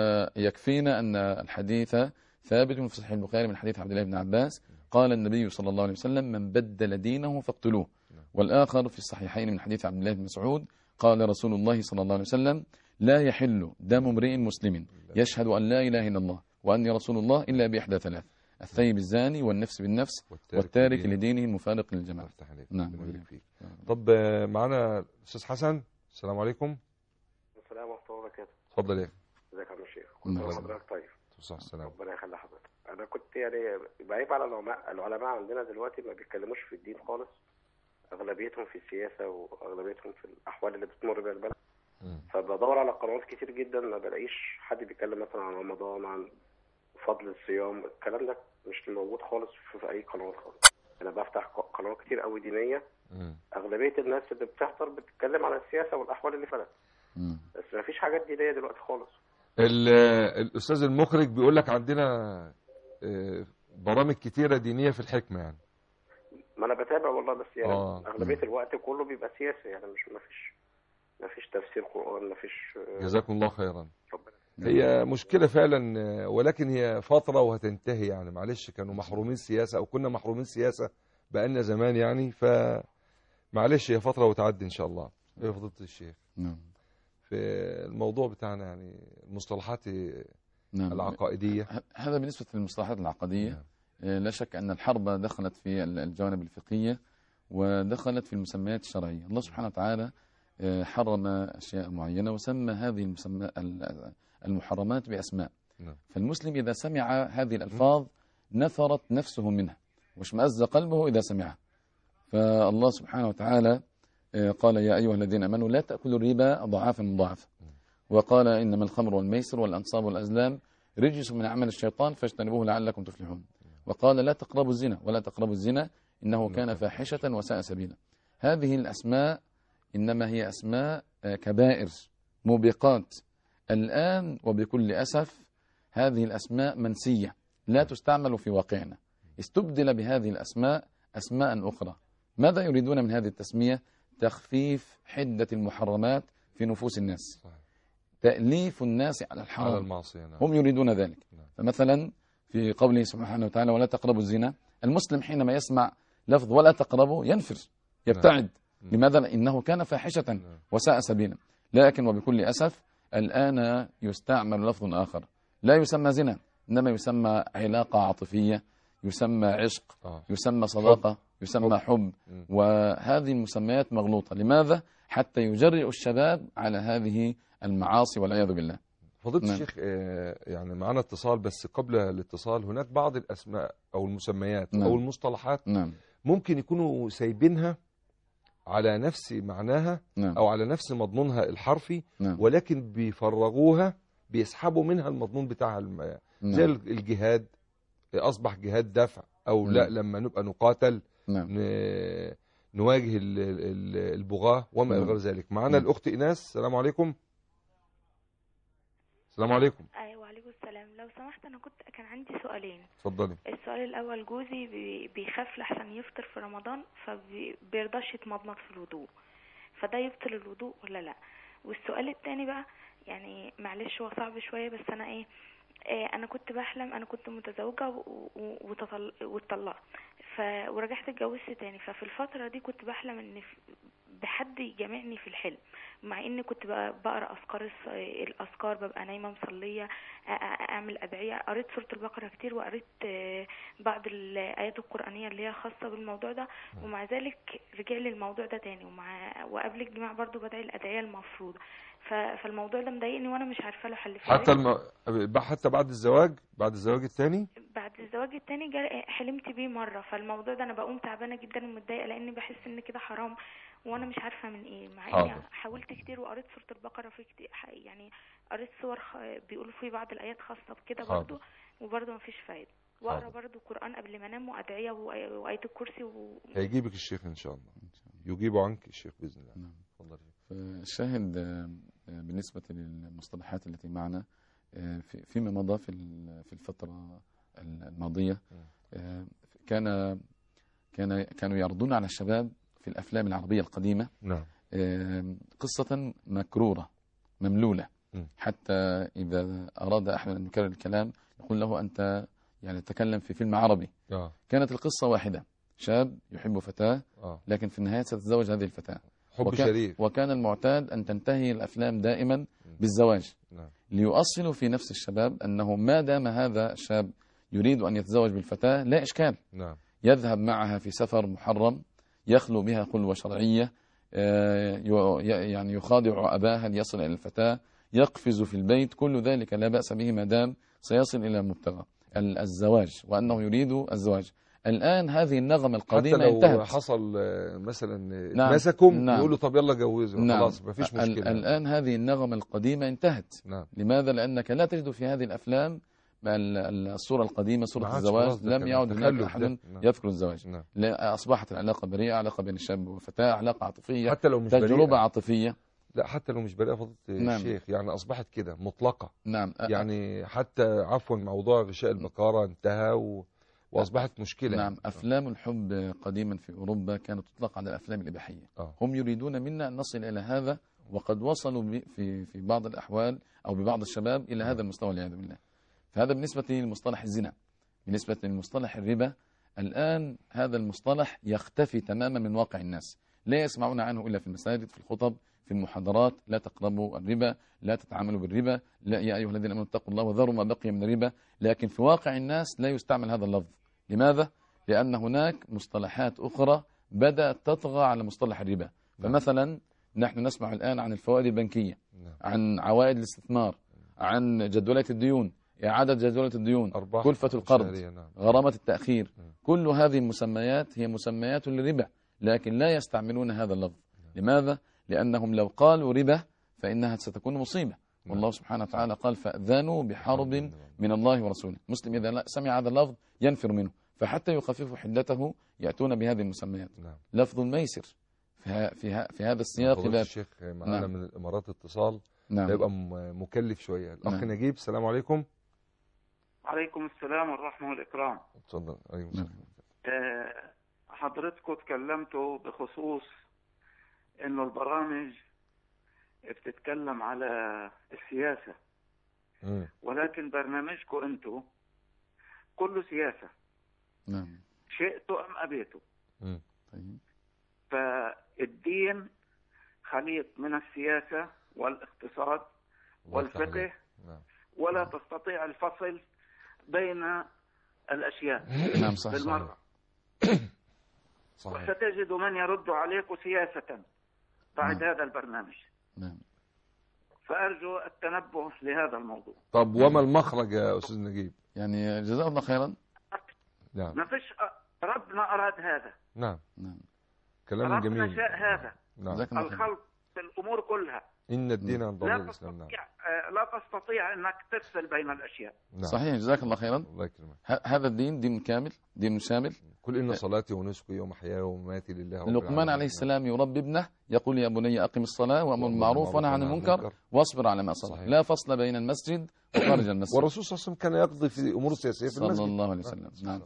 ويكفينا أن الحديث ثابت في صحيح البخاري من حديث عبد الله بن عباس قال النبي صلى الله عليه وسلم: من بدل دينه فاقتلوه. والآخر في الصحيحين من حديث عبد الله بن مسعود قال رسول الله صلى الله عليه وسلم: لا يحل دم امرئ مسلم يشهد أن لا إله إلا الله وأني رسول الله إلا بإحدى ثلاث: الثيب الزاني والنفس بالنفس والتارك لدينه المفارق للجماعة. نعم. طب معنا أستاذ حسن. السلام عليكم. السلام ورحمة الله وبركاته. اتفضل يا ازيك يا عم الشيخ؟ كل حضرتك طيب. ربنا يخلي حضرتك. انا كنت يعني بعيب على العلماء عندنا دلوقتي ما بيتكلموش في الدين خالص، اغلبيتهم في السياسة واغلبيتهم في الاحوال اللي بتمر بها البلد. فبدور على قنوات كتير جدا ما بلاقيش حد بيتكلم مثلا عن رمضان، عن فضل الصيام. الكلام ده مش موجود خالص في اي قنوات خالص. انا بفتح قنوات كتير قوي دينيه، اغلبيه الناس اللي بتحضر بتتكلم عن السياسه والاحوال اللي فاتت، بس ما فيش حاجات دينيه دلوقتي خالص. الاستاذ المخرج بيقول لك عندنا برامج كتيره دينيه في الحكمه يعني. ما انا بتابع والله، بس يعني اغلبيه الوقت كله بيبقى سياسي، يعني مش ما فيش تفسير قرآن، ما فيش. جزاكم الله خيرا. هي مشكلة فعلا، ولكن هي فترة وهتنتهي يعني. معلش كانوا محرومين سياسة أو كنا محرومين سياسة بقالنا زمان يعني، فمعلش هي فترة وتعدي إن شاء الله. يا فضيلة الشيخ، في الموضوع بتاعنا يعني المصطلحات العقائدية. هذا بالنسبة للمصطلحات العقدية. لا شك أن الحرب دخلت في الجوانب الفقهية ودخلت في المسميات الشرعية. الله سبحانه وتعالى حرم أشياء معينة وسمى هذه المحرمات بأسماء. فالمسلم إذا سمع هذه الألفاظ نثرت نفسه منها واشمأز قلبه إذا سمعها. فالله سبحانه وتعالى قال يا أيها الذين آمنوا لا تأكلوا الربا أضعافا مضاعفة، وقال إنما الخمر والميسر والأنصاب والأزلام رجس من عمل الشيطان فاجتنبوه لعلكم تفلحون، وقال لا تقربوا الزنا ولا تقربوا الزنا إنه كان فاحشة وساء سبيلا. هذه الأسماء إنما هي أسماء كبائر موبقات. الآن وبكل أسف هذه الأسماء منسية لا تستعمل في واقعنا، استبدل بهذه الأسماء أسماء أخرى. ماذا يريدون من هذه التسمية؟ تخفيف حدة المحرمات في نفوس الناس، تأليف الناس على الحرام، هم يريدون ذلك. فمثلا في قوله سبحانه وتعالى ولا تقربوا الزنا، المسلم حينما يسمع لفظ ولا تقربوا ينفر يبتعد. لماذا؟ إنه كان فاحشة وساء سبيلا. لكن وبكل أسف الآن يستعمل لفظ آخر لا يسمى زنا، إنما يسمى علاقة عاطفية، يسمى عشق، يسمى صداقة، يسمى حب. وهذه المسميات مغلوطة. لماذا؟ حتى يجرئ الشباب على هذه المعاصي والعياذ بالله. فضيلة الشيخ يعني معنا اتصال، بس قبل الاتصال هناك بعض الأسماء أو المسميات أو المصطلحات ممكن يكونوا سايبينها على نفس معناها أو على نفس مضمونها الحرفي، ولكن بيفرغوها، بيسحبوا منها المضمون بتاعها زي الجهاد أصبح جهاد دفع، أو لا لما نبقى نقاتل نواجه البغاة وما إلى غير ذلك. معنا الأخت إيناس. السلام عليكم. السلام عليكم. ايوه وعليكم السلام. لو سمحت انا كان عندي سؤالين. اتفضلي. السؤال الاول جوزي بيخاف لحسن يفطر في رمضان فبيرضاش يتمضمض في الوضوء، فده يبطل الوضوء ولا لا؟ والسؤال الثاني بقى يعني معلش هو صعب شويه، بس انا انا كنت بحلم، انا كنت متزوجه واتطلقت ورجعت اتجوزت تاني. ففي الفتره دي كنت بحلم ان بحد يجامعني في الحلم، مع اني كنت بقرا الاذكار، ببقى نايمه مصليه، اعمل ادعيه، قريت سوره البقره كتير وقريت بعض الايات القرانيه اللي هي خاصه بالموضوع ده، ومع ذلك رجع لي الموضوع ده تاني. وقبل الجماع برضو بدعي الادعيه المفروضه. فالموضوع ده مضايقني وانا مش عارفه له حل. حتى بعد الزواج الثاني حلمت بيه مره. فالموضوع ده انا بقوم تعبانه جدا ومتضايقه، لاني بحس ان كده حرام وانا مش عارفه من ايه، مع اني حاولت كتير وقريت سوره البقره في كتير، يعني قريت صور بيقولوا في بعض الايات خاصه بكده برضو، وبرضو مفيش فايده. واقرا برضو قران قبل ما انام وادعيه وايه الكرسي هيجيبك الشيخ ان شاء الله، يجيب عنك الشيخ باذن الله. اتفضل. الشاهد بالنسبه للمصطلحات التي معنا فيما مضى في الفتره الماضيه كانوا يعرضون على الشباب في الأفلام العربية القديمة قصة مكرورة مملولة، حتى إذا أراد أحد أن يكرر الكلام يقول له أنت يعني تتكلم في فيلم عربي. كانت القصة واحدة، شاب يحب فتاة لكن في النهاية ستتزوج هذه الفتاة، حب شريف. وكان المعتاد أن تنتهي الأفلام دائما بالزواج، ليؤصلوا في نفس الشباب أنه ما دام هذا الشاب يريد أن يتزوج بالفتاة لا إشكال، يذهب معها في سفر محرم، يخلو بها خلوة شرعية، يعني يخادع أباها ليصل إلى الفتاة، يقفز في البيت، كل ذلك لا بأس به ما دام سيصل إلى مبتغى الزواج، وأنه يريد الزواج. الآن هذه النغمة حتى القديمة لو انتهت. حصل مثلا نعم. مسكم نعم. يقولوا طب يلا جوزوا، نعم. خلاص مفيش مشكلة. الآن هذه النغمة القديمة انتهت. نعم. لماذا؟ لأنك لا تجد في هذه الأفلام الصورة القديمة، صورة الزواج، لم يعد هناك أحد يذكر الزواج. نعم. لا، أصبحت العلاقة بريئة، علاقة بين الشاب والفتاة، علاقة عاطفية، حتى لو مش تجربة بريئة. عاطفية. لا، حتى لو مش بريئة فضيلة نعم. الشيخ، يعني أصبحت كده مطلقة. نعم. يعني حتى عفوا موضوع غشاء البقرة انتهى وأصبحت مشكلة. نعم. أفلام الحب قديما في أوروبا كانت تطلق على الأفلام الإباحية. هم يريدون منا أن نصل إلى هذا، وقد وصلوا في بعض الأحوال أو ببعض الشباب إلى هذا المستوى والعياذ بالله. فهذا بالنسبة لمصطلح الزنا. بالنسبة لمصطلح الربا، الآن هذا المصطلح يختفي تماما من واقع الناس، لا يسمعون عنه إلا في المساجد، في الخطب، في المحاضرات. لا تقربوا الربا، لا تتعاملوا بالربا، لا يا أيها الذين آمنوا اتقوا الله وذروا ما بقي من الربا. لكن في واقع الناس لا يستعمل هذا اللفظ. لماذا؟ لأن هناك مصطلحات أخرى بدأت تطغى على مصطلح الربا. فمثلا نحن نسمع الآن عن الفوائد البنكية، عن عوائد الاستثمار، عن جدولات الديون، إعادة جدولة الديون، كلفة القرض، غرامة التأخير. كل هذه المسميات هي مسميات للربا، لكن لا يستعملون هذا اللفظ. لماذا؟ لأنهم لو قالوا ربا فإنها ستكون مصيبة. والله سبحانه وتعالى قال فأذنوا بحرب من الله ورسوله. مسلم إذا سمع هذا اللفظ ينفر منه، فحتى يخففوا حدته يأتون بهذه المسميات. لفظ الميسر في هذا السياق. الشيخ معنا من الإمارات اتصال. نعم. يبقى مكلف شوية. الأخ نجيب، السلام عليكم. عليكم السلام والرحمة والإكرام. اتفضل. حضرتكم تكلمتوا بخصوص إنه البرامج بتتكلم على السياسة، ولكن برنامجكم أنتوا كله سياسة. نعم. شئتوا أم أبيتوا. فالدين خليط من السياسة والاقتصاد والفقه، ولا تستطيع الفصل بين الأشياء. نعم صح. بالمرة. وستجد من يرد عليك سياسة بعد هذا البرنامج. نعم. فأرجو التنبه لهذا الموضوع. طب وما المخرج يا أستاذ نجيب؟ يعني جزاه الله خيرا. نعم. ما فيش، ربنا أراد هذا. نعم. كلام جميل. ربنا شاء هذا. نعم. الخلق في الأمور كلها. إن الدين عند الله الإسلام. نعم. لا تستطيع أنك تفصل بين الأشياء. نعم. صحيح، جزاك الله خيرا. الله يكرمك. هذا الدين دين كامل، دين شامل. قل إن صلاتي ونسكي ومحياي ومماتي لله رب العالمين. لقمان عليه السلام يربي ابنه، يقول يا بني أقم الصلاة وأمر بالمعروف ونهى عن المنكر واصبر على ما أصابك. لا فصل بين المسجد وخارج المسجد. والرسول صلى الله عليه وسلم كان يقضي في أمور سياسية في المسجد صلى الله عليه وسلم. نعم.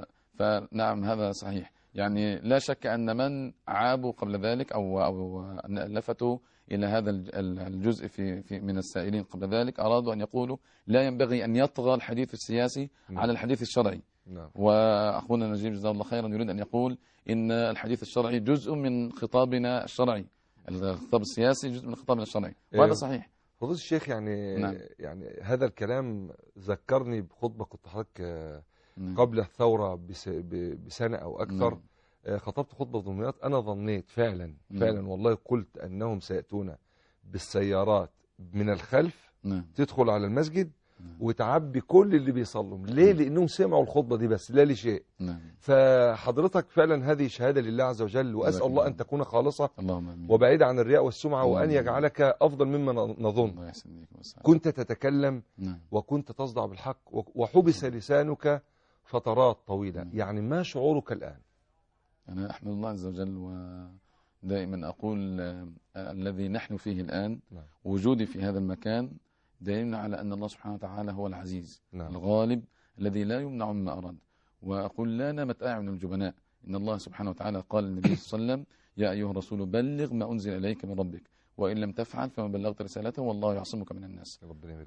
فنعم هذا صحيح. يعني لا شك أن من عابوا قبل ذلك أو لفتوا إلى هذا الجزء في من السائلين قبل ذلك أرادوا أن يقولوا لا ينبغي أن يطغى الحديث السياسي على الحديث الشرعي. نعم. وأخونا نجيب جزاه الله خيرا يريد أن يقول إن الحديث الشرعي جزء من خطابنا الشرعي، الخطاب السياسي جزء من خطابنا الشرعي، وهذا صحيح. فضيلة الشيخ، يعني نعم. يعني هذا الكلام ذكرني بخطبة كنت حضرتك قبل الثورة بسنة أو أكثر. خطبت خطبة في دمياط. أنا ظنيت فعلا والله قلت أنهم سيأتون بالسيارات من الخلف تدخل على المسجد وتعبي كل اللي بيصلوا. ليه؟ لأنهم سمعوا الخطبة دي بس لا لشيء. فحضرتك فعلا هذه شهادة لله عز وجل، وأسأل الله أن تكون خالصة وبعيدة عن الرياء والسمعة، وأن يجعلك أفضل مما نظن. كنت تتكلم وكنت تصدع بالحق، وحبس لسانك فترات طويلة. يعني ما شعورك الآن؟ أنا أحمد الله عز وجل، ودائما أقول الذي نحن فيه الآن، وجودي في هذا المكان دليل على أن الله سبحانه وتعالى هو العزيز الغالب الذي لا يمنع مما أراد. وأقول لا نامت أعين الجبناء. إن الله سبحانه وتعالى قال للنبي صلى الله عليه وسلم يا أيها الرسول بلغ ما أنزل إليك من ربك وإن لم تفعل فما بلغت رسالته والله يعصمك من الناس.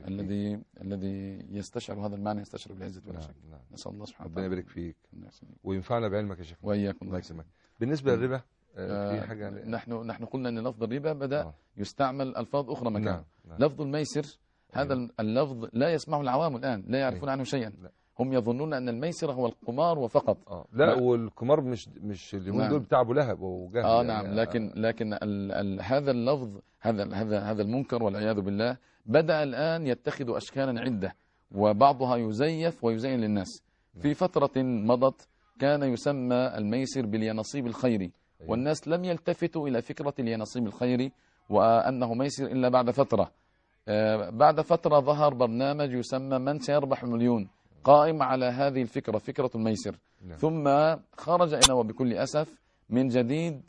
الذي يستشعر هذا المعنى يستشعر بالعزة ولا شك. نسأل الله سبحانه وتعالى. ربنا يبارك فيك وينفعنا بعلمك يا شيخ. وإياكم. الله يسلمك. بالنسبة للربا في حاجة نحن قلنا أن لفظ الربا بدأ يستعمل ألفاظ أخرى مكانه. لفظ الميسر هذا اللفظ لا يسمعه العوام الآن، لا يعرفون عنه شيئا. هم يظنون أن الميسر هو القمار وفقط. لا، والقمار مش اليومين دول بتاع أبو لهب وجهل. نعم. لكن هذا اللفظ هذا المنكر والعياذ بالله بدأ الآن يتخذ أشكالا عدة، وبعضها يزيف ويزين للناس. في فترة مضت كان يسمى الميسر باليانصيب الخيري، والناس لم يلتفتوا إلى فكرة اليانصيب الخيري وأنه ميسر إلا بعد فترة. بعد فترة ظهر برنامج يسمى من سيربح مليون، قائم على هذه الفكرة، فكرة الميسر. ثم خرج إنه وبكل أسف من جديد،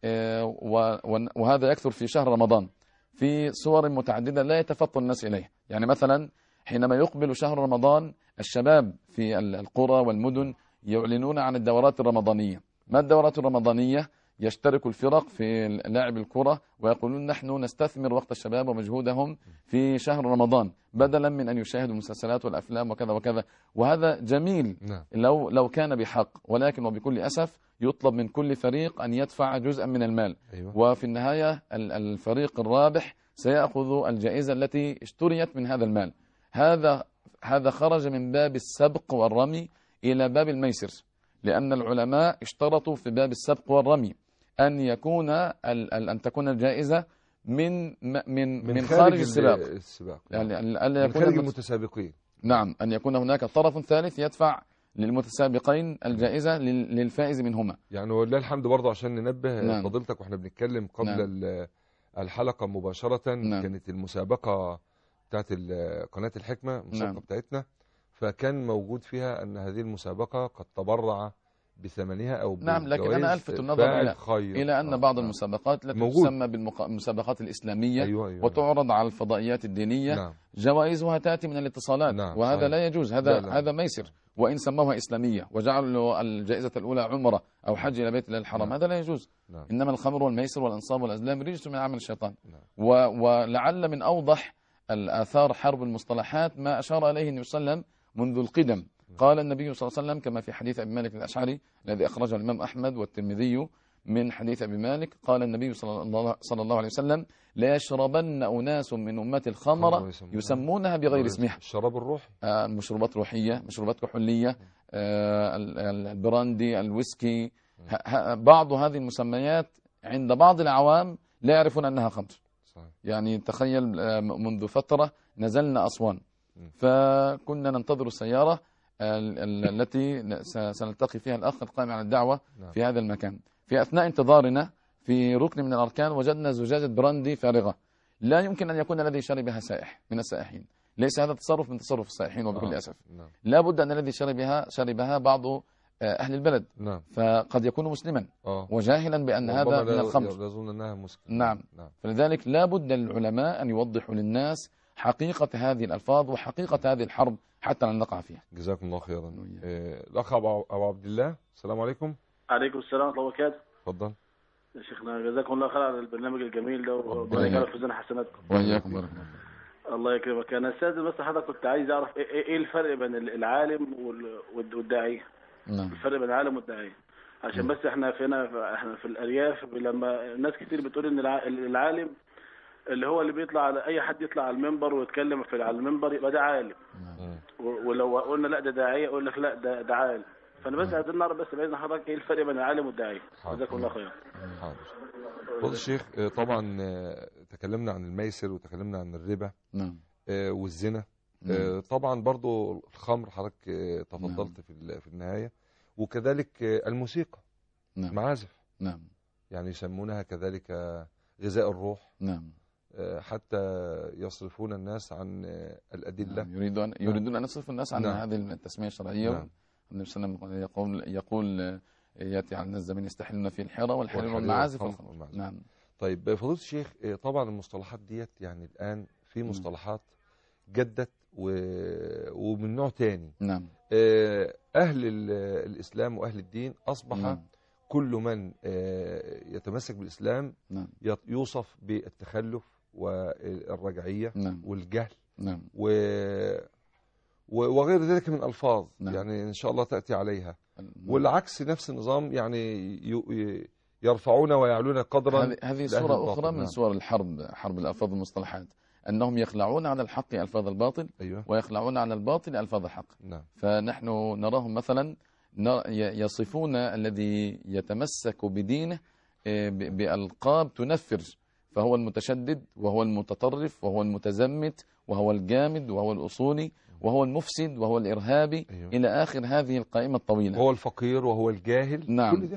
وهذا يكثر في شهر رمضان في صور متعددة لا يتفطن الناس إليه. يعني مثلا حينما يقبل شهر رمضان الشباب في القرى والمدن يعلنون عن الدورات الرمضانية. ما الدورات الرمضانية؟ يشترك الفرق في لاعب الكرة ويقولون نحن نستثمر وقت الشباب ومجهودهم في شهر رمضان بدلا من أن يشاهدوا المسلسلات والأفلام وكذا وكذا، وهذا جميل لو كان بحق، ولكن وبكل أسف يطلب من كل فريق أن يدفع جزءا من المال. وفي النهاية الفريق الرابح سيأخذ الجائزة التي اشتريت من هذا المال. هذا خرج من باب السبق والرمي إلى باب الميسر، لأن العلماء اشترطوا في باب السبق والرمي أن تكون الجائزة من خارج السباق، يعني من خارج المتسابقين. نعم، أن يكون هناك طرف ثالث يدفع للمتسابقين الجائزة للفائز منهما. يعني ولله الحمد برضه عشان ننبه فضيلتك واحنا بنتكلم قبل الحلقة مباشرة، كانت المسابقة بتاعت قناة الحكمة، المسابقة بتاعتنا، فكان موجود فيها أن هذه المسابقة قد تبرع بثمنها أو لكن أنا ألفت النظر إلى أن بعض المسابقات التي تسمى بالمسابقات الإسلامية وتعرض على الفضائيات الدينية جوائزها تأتي من الاتصالات، وهذا لا يجوز. هذا ميسر، وإن سموها إسلامية وجعلوا الجائزة الأولى عمرة أو حج إلى بيت الله الحرام، هذا لا يجوز. إنما الخمر والميسر والأنصاب والأزلام رجس من عمل الشيطان. ولعل من أوضح الآثار حرب المصطلحات ما أشار إليه النبي صلى الله عليه وسلم منذ القدم. قال النبي صلى الله عليه وسلم كما في حديث أبي مالك الأشعري الذي أخرجه الإمام أحمد والترمذي من حديث أبي مالك، قال النبي صلى الله عليه وسلم لا يشربن أناس من أمة الخمر يسمونها بغير اسمها. الشراب الروحي، مشروبات روحية، مشروبات كحولية، البراندي، الويسكي، بعض هذه المسميات عند بعض العوام لا يعرفون أنها خمر. يعني تخيل منذ فترة نزلنا أسوان فكنا ننتظر السيارة التي سنلتقي فيها الأخ القائم على الدعوة في هذا المكان. في أثناء انتظارنا في ركن من الأركان وجدنا زجاجة براندي فارغة، لا يمكن أن يكون الذي شربها سائح من السائحين، ليس هذا تصرف من تصرف السائحين وبكل أسف. لا بد أن الذي شربها بعض أهل البلد، فقد يكون مسلما وجاهلا بأن هذا من الخمر، يظن أنها مسكر. نعم. فلذلك لا بد للعلماء أن يوضحوا للناس حقيقة هذه الألفاظ وحقيقة هذه الحرب حتى لا نقع فيها. جزاكم الله خيرا. الأخ أبو عبد الله، السلام عليكم. عليكم السلام ورحمة الله وبركاته. تفضل يا شيخنا، جزاكم الله خير على البرنامج الجميل ده، وربنا يبارك في زنا حسناتكم. وإياكم بارك الله يكرمك. أنا أستاذ بس حضرتك كنت عايز أعرف إيه الفرق بين العالم والداعية؟ الفرق بين العالم والداعية، عشان بس احنا في الأرياف لما ناس كتير بتقول إن العالم اللي هو اللي بيطلع على اي حد يطلع على المنبر ويتكلم على المنبر يبقى ده عالم، ولو قلنا لا ده داعيه يقول لك لا ده عالم. فانا بس عايزين نعرف بس باذن حضرتك ايه الفرق بين العالم والداعيه. جزاكم الله خير. حاضر. فضل الشيخ، طبعا تكلمنا عن الميسر وتكلمنا عن الربا والزنا. طبعا برضو الخمر حضرتك تفضلت في النهايه، وكذلك الموسيقى، معازف، يعني يسمونها كذلك غذاء الروح، حتى يصرفون الناس عن الأدلة. يريدون أن يصرفوا الناس عن هذه التسمية الشرعية. النبي صلى الله عليه وسلم يقول يأتي على الناس زمن يستحلون فيه الحرى والحرير والمعازف والخمر. نعم. طيب فضيلة الشيخ، طبعا المصطلحات ديت يعني الآن في مصطلحات جدت ومن نوع تاني. نعم. أهل الإسلام وأهل الدين أصبح كل من يتمسك بالإسلام يوصف بالتخلف والرجعية والجهل وغير ذلك من ألفاظ يعني إن شاء الله تأتي عليها. والعكس نفس النظام، يعني يرفعون ويعلون قدرا. هذه صورة أخرى من صور الحرب، حرب الألفاظ والمصطلحات، أنهم يخلعون على الحق ألفاظ الباطل ويخلعون على الباطل ألفاظ الحق. فنحن نراهم مثلا يصفون الذي يتمسك بدينه بألقاب تنفر، فهو المتشدد وهو المتطرف وهو المتزمت وهو الجامد وهو الأصولي وهو المفسد وهو الإرهابي إلى آخر هذه القائمة الطويلة. وهو الفقير وهو الجاهل. نعم. كل ده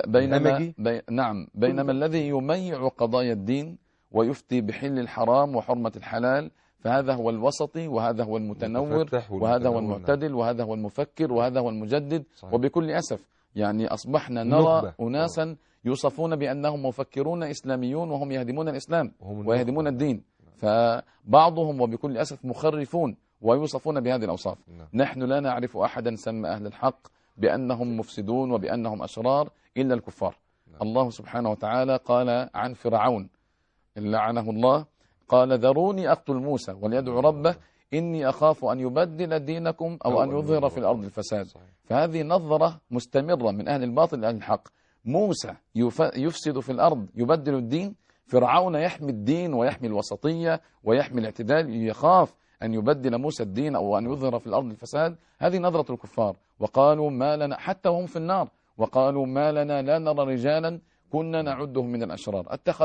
بينما الذي يميع قضايا الدين ويفتي بحل الحرام وحرمة الحلال فهذا هو الوسطي، وهذا هو المتنور، وهذا هو المعتدل، وهذا هو المفكر، وهذا هو المجدد. صحيح. وبكل أسف يعني أصبحنا نرى أناسا يوصفون بأنهم مفكرون إسلاميون وهم يهدمون الإسلام ويهدمون الدين، فبعضهم وبكل أسف مخرفون ويوصفون بهذه الأوصاف. نحن لا نعرف أحدا سمى أهل الحق بأنهم مفسدون وبأنهم أشرار إلا الكفار. الله سبحانه وتعالى قال عن فرعون لعنه الله، قال ذروني أقتل موسى وليدعو ربه إني أخاف أن يبدل دينكم أو أن يظهر في الأرض الفساد. فهذه نظرة مستمرة من أهل الباطل لأهل الحق. موسى يفسد في الأرض يبدل الدين، فرعون يحمي الدين ويحمي الوسطية ويحمي الاعتدال، يخاف أن يبدل موسى الدين أو أن يظهر في الأرض الفساد. هذه نظرة الكفار. وقالوا ما لنا، حتى وهم في النار، وقالوا ما لنا لا نرى رجالا كنا نعدهم من الأشرار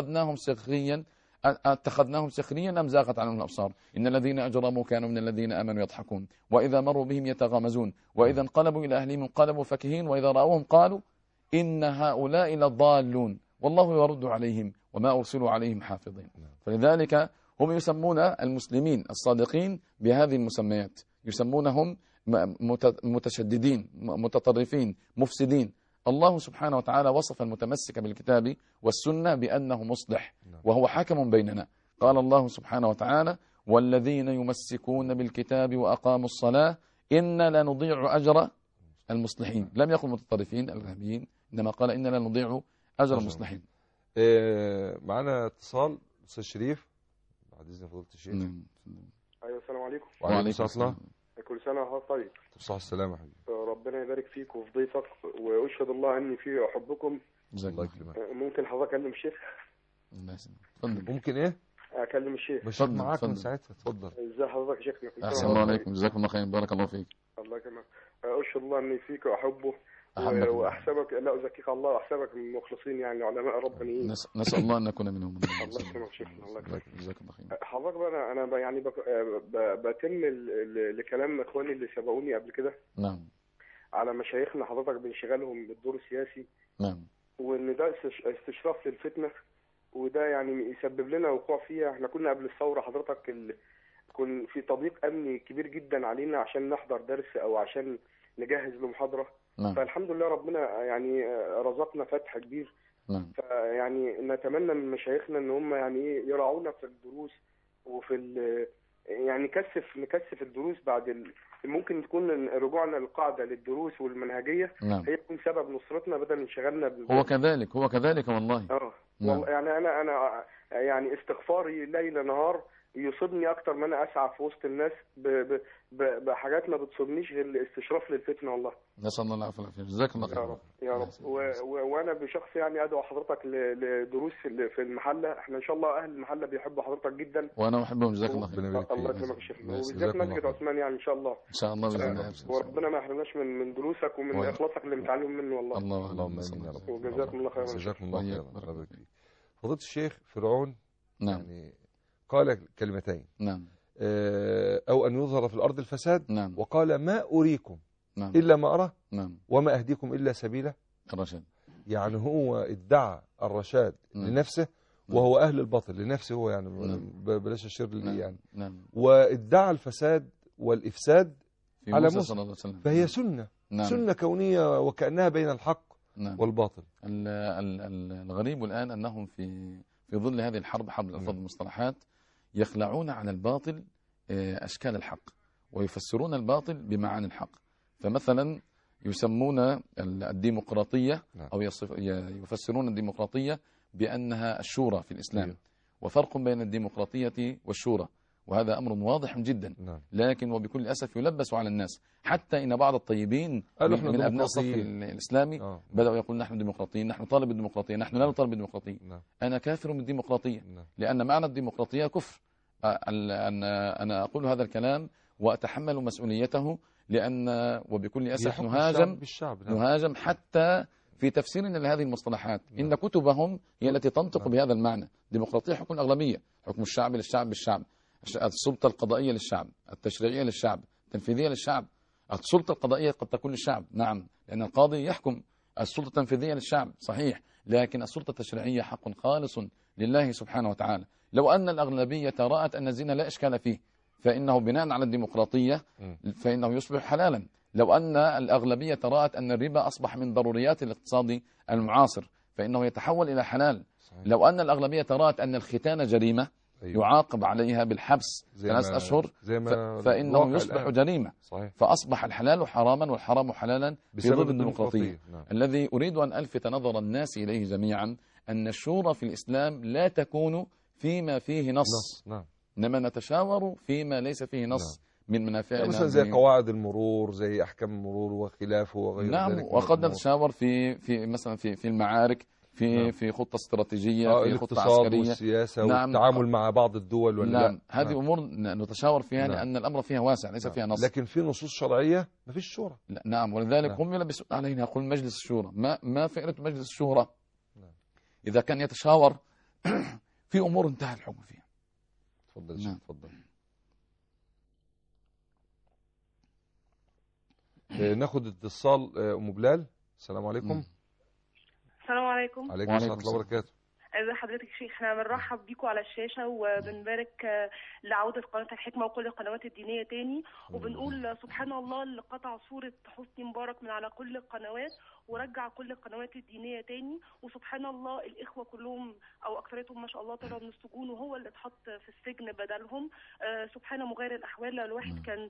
اتخذناهم سخريا أم زاغت عنهم الأبصار إن الذين أجرموا كانوا من الذين آمنوا يضحكون وإذا مروا بهم يتغامزون وإذا انقلبوا إلى أهلهم انقلبوا فكهين وإذا رأوهم قالوا إن هؤلاء لضالون والله يرد عليهم وما أرسلوا عليهم حافظين. فلذلك هم يسمون المسلمين الصادقين بهذه المسميات، يسمونهم متشددين، متطرفين، مفسدين. الله سبحانه وتعالى وصف المتمسك بالكتاب والسنة بأنه مصلح وهو حكم بيننا. قال الله سبحانه وتعالى والذين يمسكون بالكتاب وأقاموا الصلاة إنا لا نضيع أجر المصلحين. لم يقل المتطرفين الإرهابيين، إنما قال إنا لا نضيع أجر المصلحين. معنا اتصال أستاذ شريف بعد إذن فضيلة الشيخ. أيوة السلام عليكم. وعليكم السلام. كل سنة وحضرتك طيب. صح السلام يا حبيبي. ربنا يبارك فيك وفي ضيفك وأشهد الله أني في أحبكم. الله يكرمك. ممكن حضرتك أكلم الشيخ؟ ممكن إيه؟ أكلم الشيخ. مش معاك من ساعتها. اتفضل. إزاي حضرتك يا شيخ؟ أحسن الله عليكم، جزاكم الله خير، بارك الله فيك. الله يكرمك. أشهد الله أني فيك وأحبه وأحسبك، لا أزكيك الله، أحسبك من المخلصين يعني علماء ربانيين. نسأل الله أن نكون منهم. الله يكرمك شيخنا. الله يكرمك. جزاك الله خير. حضرتك بقى أنا يعني بتم لكلام إخواني اللي سبقوني قبل كده. نعم. على مشايخنا حضرتك بانشغالهم بالدور السياسي. نعم. وإن ده استشراف للفتنة، وده يعني يسبب لنا وقوع فيها. احنا كنا قبل الثورة حضرتك كن في تضييق أمني كبير جدا علينا عشان نحضر درس أو عشان نجهز لمحاضرة. نعم. فالحمد لله ربنا يعني رزقنا فتح كبير. نعم. فيعني نتمنى من مشايخنا ان هم يعني يراعونا في الدروس وفي يعني نكثف الدروس بعد ممكن تكون رجوعنا للقاعدة للدروس والمنهجية. نعم. هي تكون سبب نصرتنا بدل انشغالنا هو كذلك والله. نعم. يعني انا يعني استغفاري ليل نهار يصيبني اكتر ما انا اسعى في وسط الناس بحاجات ما بتصيبنيش غير الاستشراف للفتنه والله. نسال الله العافيه والعافيه. جزاك الله خير. يا رب يا رب. وانا بشخص يعني ادعو حضرتك لدروس في المحله. احنا ان شاء الله اهل المحله بيحبوا حضرتك جدا وانا بحبهم. جزاك الله خير. الله يكرمك يا شيخ. وبالذات مسجد عثمان يعني ان شاء الله. ان شاء الله باذن الله. وربنا ما يحرمناش من دروسك ومن اخلاصك اللي متعلم منه والله. اللهم امين يا رب. وجزاكم الله خيرا. جزاكم الله خيرا. فضيلة الشيخ فرعون نعم. يعني قال كلمتين. نعم. أو أن يظهر في الأرض الفساد. نعم. وقال ما أريكم نعم. إلا ما أرى. نعم. وما أهديكم إلا سبيل الرشاد. يعني هو ادعى الرشاد لنفسه وهو أهل الباطل لنفسه هو يعني بلاش الشر اللي يعني. وادعى الفساد والإفساد على موسى صلى الله عليه وسلم. فهي سنة. سنة كونية وكأنها بين الحق والباطل. الغريب الآن أنهم في ظل هذه الحرب، حرب الألفاظ والمصطلحات، يخلعون عن الباطل أشكال الحق ويفسرون الباطل بمعاني الحق. فمثلا يسمون الديمقراطية أو يفسرون الديمقراطية بأنها الشورى في الإسلام. وفرق بين الديمقراطية والشورى، وهذا أمر واضح جدا. لكن وبكل أسف يلبس على الناس، حتى إن بعض الطيبين من أبناء الصف الإسلامي بدأوا يقولون نحن ديمقراطيين، نحن طالب الديمقراطية، نحن لا نطالب بالديمقراطية. أنا كافر بالديمقراطية، لأن معنى الديمقراطية كفر. أنا أقول هذا الكلام وأتحمل مسؤوليته، لأن وبكل أسف نهاجم حتى في تفسيرنا لهذه المصطلحات. إن كتبهم هي التي تنطق بهذا المعنى. ديمقراطية حكم الأغلبية، حكم الشعب للشعب بالشعب، السلطة القضائية للشعب، التشريعية للشعب، التنفيذية للشعب. السلطة القضائية قد تكون للشعب، نعم، لأن القاضي يحكم. السلطة التنفيذية للشعب صحيح، لكن السلطة التشريعية حق خالص لله سبحانه وتعالى. لو أن الأغلبية رأت أن الزنا لا إشكال فيه فإنه بناء على الديمقراطية فإنه يصبح حلالا. لو أن الأغلبية رأت أن الربا أصبح من ضروريات الاقتصاد المعاصر فإنه يتحول إلى حلال. لو أن الأغلبية رأت أن الختان جريمة يعاقب عليها بالحبس 3 أشهر فإنه يصبح جريمة. فأصبح الحلال حراما والحرام حلالا في ضد الديمقراطية. الذي أريد أن ألفت نظر الناس إليه جميعا أن الشورى في الإسلام لا تكون فيما فيه نص، إنما نتشاور فيما ليس فيه نص من منافعنا، مثلا زي قواعد المرور، زي أحكام المرور وخلافه وغير ذلك. وقد نتشاور في مثلا في المعارك، في خطة استراتيجية، في خطة عسكرية، والسياسة والتعامل مع بعض الدول ولا لا. هذه أمور نتشاور فيها لأن الأمر فيها واسع ليس فيها نص. لكن في نصوص شرعية ما فيش شورى. نعم، ولذلك هم يلبسون علينا. يقول مجلس الشورى، ما فكرة مجلس الشورى إذا كان يتشاور في أمور انتهى الحكم فيها. تفضل شيخ، تفضل. ناخد اتصال أم بلال. السلام عليكم. السلام عليكم. عليكم السلام ورحمة الله وبركاته. ازي حضرتك شيخ؟ احنا بنرحب بيكم على الشاشه وبنبارك لعوده قناه الحكمه وكل القنوات الدينيه تاني، وبنقول سبحان الله اللي قطع صوره حسني مبارك من على كل القنوات ورجع كل القنوات الدينيه تاني، وسبحان الله الاخوه كلهم او اكثرتهم ما شاء الله طلعوا من السجون وهو اللي اتحط في السجن بدلهم. سبحان مغير الاحوال. الواحد كان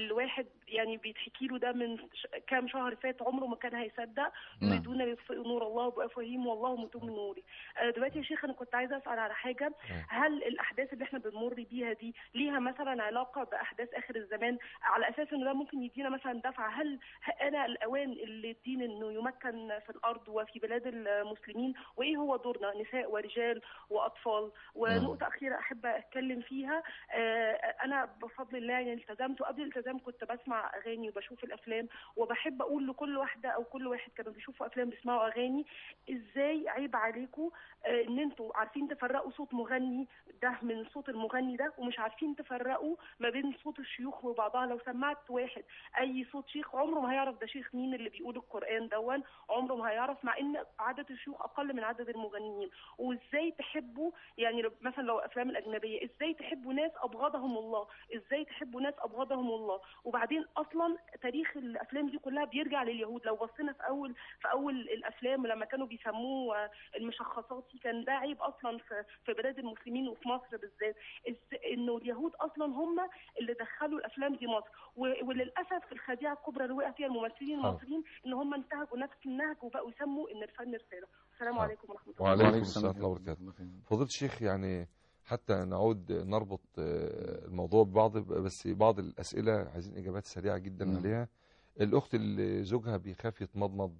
يعني بيتحكي له ده من كام شهر فات عمره ما كان هيصدق. يريدون يطفئوا نور الله بافواههم والله متم نوره. دلوقتي يا شيخ انا كنت عايزه اسال على حاجه، هل الاحداث اللي احنا بنمر بيها دي ليها مثلا علاقه باحداث اخر الزمان على اساس انه ده ممكن يدينا مثلا دفعه؟ هل انا الاوان اللي الدين انه يمكن في الارض وفي بلاد المسلمين، وايه هو دورنا نساء ورجال واطفال؟ ونقطه اخيره احب اتكلم فيها، انا بفضل الله يعني التزمت، وقبل الالتزام كنت بسمع اغاني وبشوف الافلام، وبحب اقول لكل واحده او كل واحد كانوا بيشوفوا افلام بيسمعوا اغاني، ازاي عيب عليكم ان انتوا عارفين تفرقوا صوت مغني ده من صوت المغني ده، ومش عارفين تفرقوا ما بين صوت الشيوخ وبعضها. لو سمعت واحد اي صوت شيخ عمره ما هيعرف ده شيخ مين اللي بيقول القرآن دون، عمره ما هيعرف، مع ان عدد الشيوخ اقل من عدد المغنيين. وازاي تحبوا يعني مثلا لو افلام الاجنبيه، ازاي تحبوا ناس ابغضهم الله، ازاي تحبوا ناس ابغضهم الله؟ وبعدين اصلا تاريخ الافلام دي كلها بيرجع لليهود. لو بصينا في اول الافلام لما كانوا بيسموه المشخصات، كان ده عيب اصلا في بلاد المسلمين وفي مصر بالذات، انه اليهود اصلا هم اللي دخلوا الافلام دي مصر. وللاسف الخديعه الكبرى اللي وقع فيها الممثلين المصريين ان هم انتهجوا نفس النهج وبقوا يسموا ان الفن رساله. السلام عليكم ورحمه الله. وعليكم السلام ورحمه الله وبركاته. فضيلة الشيخ، يعني حتى نعود نربط الموضوع ببعض، بس بعض الاسئله عايزين اجابات سريعه جدا عليها. الاخت اللي زوجها بيخاف يتمضمض،